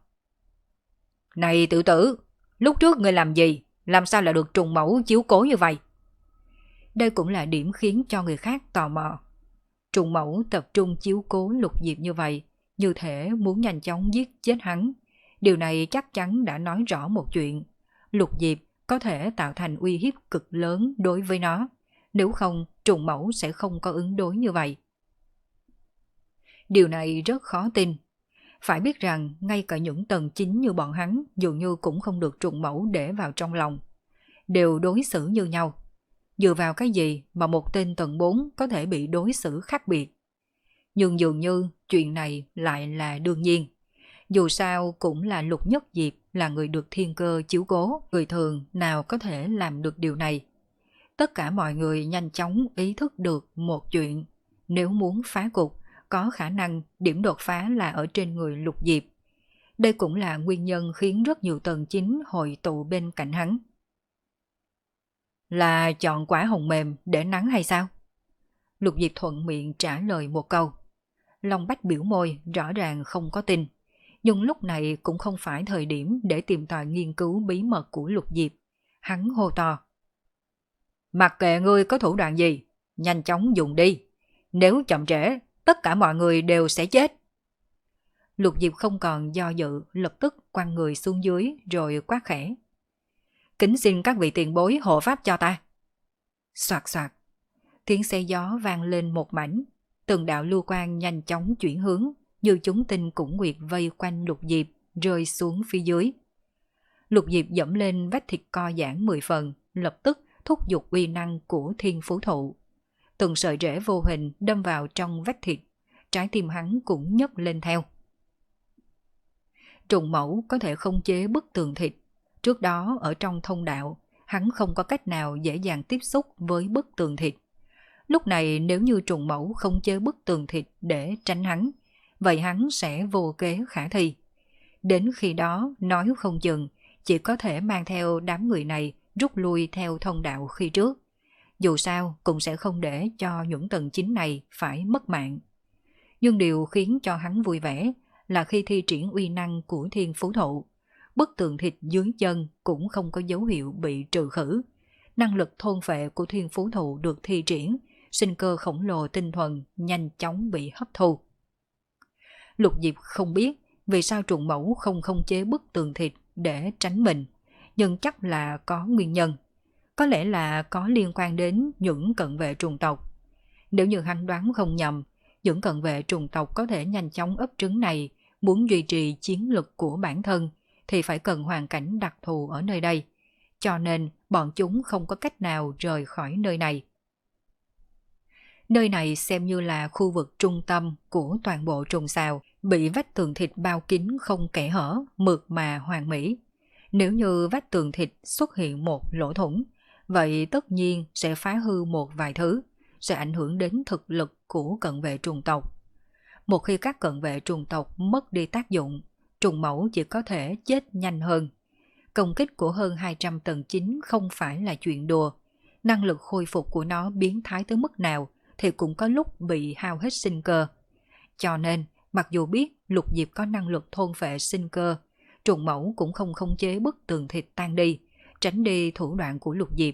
A: Này tự tử, lúc trước ngươi làm gì? Làm sao lại được trùng mẫu chiếu cố như vậy? Đây cũng là điểm khiến cho người khác tò mò. Trùng Mẫu tập trung chiếu cố Lục Diệp như vậy, như thể muốn nhanh chóng giết chết hắn. Điều này chắc chắn đã nói rõ một chuyện. Lục Diệp có thể tạo thành uy hiếp cực lớn đối với nó. Nếu không, Trùng Mẫu sẽ không có ứng đối như vậy. Điều này rất khó tin. Phải biết rằng ngay cả những tầng chính như bọn hắn dường như cũng không được Trùng Mẫu để vào trong lòng. Đều đối xử như nhau. Dựa vào cái gì mà một tên tầng bốn có thể bị đối xử khác biệt? Nhưng dường như chuyện này lại là đương nhiên. Dù sao cũng là Lục Nhất Diệp là người được thiên cơ chiếu cố, người thường nào có thể làm được điều này. Tất cả mọi người nhanh chóng ý thức được một chuyện. Nếu muốn phá cục, có khả năng điểm đột phá là ở trên người Lục Diệp. Đây cũng là nguyên nhân khiến rất nhiều tầng chính hội tụ bên cạnh hắn. Là chọn quả hồng mềm để nắng hay sao? Lục Diệp thuận miệng trả lời một câu. Long Bách biểu môi rõ ràng không có tin. Nhưng lúc này cũng không phải thời điểm để tìm tòi nghiên cứu bí mật của Lục Diệp. Hắn hô to. Mặc kệ ngươi có thủ đoạn gì, nhanh chóng dùng đi. Nếu chậm trễ, tất cả mọi người đều sẽ chết. Lục Diệp không còn do dự, lập tức quăng người xuống dưới rồi quát khẽ. Kính xin các vị tiền bối hộ pháp cho ta. Soạt soạt, tiếng xe gió vang lên một mảnh. Từng đạo lưu quang nhanh chóng chuyển hướng, như chúng tinh cũng nguyệt vây quanh Lục Diệp, rơi xuống phía dưới. Lục Diệp dẫm lên vách thịt co giãn mười phần, lập tức thúc giục uy năng của thiên phú thụ. Từng sợi rễ vô hình đâm vào trong vách thịt, trái tim hắn cũng nhấc lên theo. Trùng Mẫu có thể khống chế bức tường thịt. Trước đó ở trong thông đạo, hắn không có cách nào dễ dàng tiếp xúc với bức tường thịt. Lúc này nếu như Trùng Mẫu không chế bức tường thịt để tránh hắn, vậy hắn sẽ vô kế khả thi. Đến khi đó, nói không chừng, chỉ có thể mang theo đám người này rút lui theo thông đạo khi trước. Dù sao cũng sẽ không để cho những tầng chính này phải mất mạng. Nhưng điều khiến cho hắn vui vẻ là khi thi triển uy năng của thiên phú thụ, bức tường thịt dưới chân cũng không có dấu hiệu bị trừ khử. Năng lực thôn phệ của thiên phú thụ được thi triển, sinh cơ khổng lồ tinh thuần nhanh chóng bị hấp thu. Lục Diệp không biết vì sao Trùng Mẫu không khống chế bức tường thịt để tránh mình, nhưng chắc là có nguyên nhân. Có lẽ là có liên quan đến những cận vệ trùng tộc. Nếu như hắn đoán không nhầm, những cận vệ trùng tộc có thể nhanh chóng ấp trứng này, muốn duy trì chiến lực của bản thân thì phải cần hoàn cảnh đặc thù ở nơi đây. Cho nên bọn chúng không có cách nào rời khỏi nơi này. Nơi này xem như là khu vực trung tâm của toàn bộ trùng xào, bị vách tường thịt bao kín không kẽ hở, mượt mà hoàn mỹ. Nếu như vách tường thịt xuất hiện một lỗ thủng, vậy tất nhiên sẽ phá hư một vài thứ, sẽ ảnh hưởng đến thực lực của cận vệ trùng tộc. Một khi các cận vệ trùng tộc mất đi tác dụng, Trùng Mẫu chỉ có thể chết nhanh hơn. Công kích của hơn hai trăm tầng chín không phải là chuyện đùa. Năng lực khôi phục của nó biến thái tới mức nào thì cũng có lúc bị hao hết sinh cơ. Cho nên, mặc dù biết Lục Diệp có năng lực thôn phệ sinh cơ, Trùng Mẫu cũng không khống chế bức tường thịt tan đi, tránh đi thủ đoạn của Lục Diệp.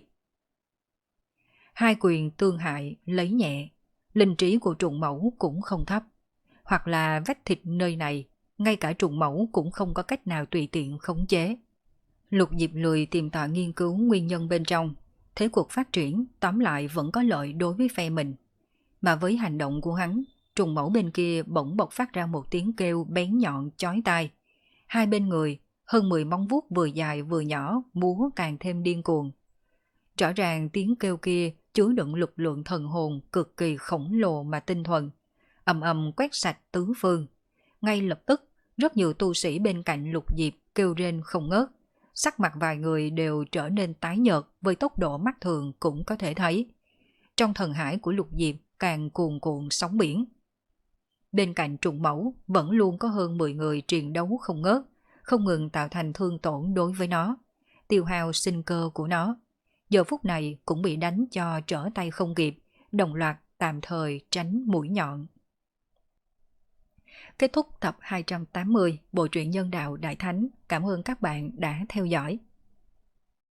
A: Hai quyền tương hại lấy nhẹ, linh trí của Trùng Mẫu cũng không thấp. Hoặc là vách thịt nơi này, ngay cả Trùng Mẫu cũng không có cách nào tùy tiện khống chế. Lục Diệp lười tìm tòi nghiên cứu nguyên nhân bên trong. Thế cuộc phát triển tóm lại vẫn có lợi đối với phe mình. Mà với hành động của hắn, Trùng Mẫu bên kia bỗng bộc phát ra một tiếng kêu bén nhọn chói tai. Hai bên người, hơn mười móng vuốt vừa dài vừa nhỏ múa càng thêm điên cuồng. Rõ ràng tiếng kêu kia chứa đựng lực lượng thần hồn cực kỳ khổng lồ mà tinh thuần, ầm ầm quét sạch tứ phương. Ngay lập tức, rất nhiều tu sĩ bên cạnh Lục Diệp kêu rên không ngớt. Sắc mặt vài người đều trở nên tái nhợt với tốc độ mắt thường cũng có thể thấy. Trong thần hải của Lục Diệp càng cuồn cuộn sóng biển. Bên cạnh Trùng Mẫu vẫn luôn có hơn mười người triền đấu không ngớt, không ngừng tạo thành thương tổn đối với nó, tiêu hao sinh cơ của nó. Giờ phút này cũng bị đánh cho trở tay không kịp, đồng loạt tạm thời tránh mũi nhọn. Kết thúc tập hai trăm tám mươi Bộ truyện Nhân Đạo Đại Thánh. Cảm ơn các bạn đã theo dõi.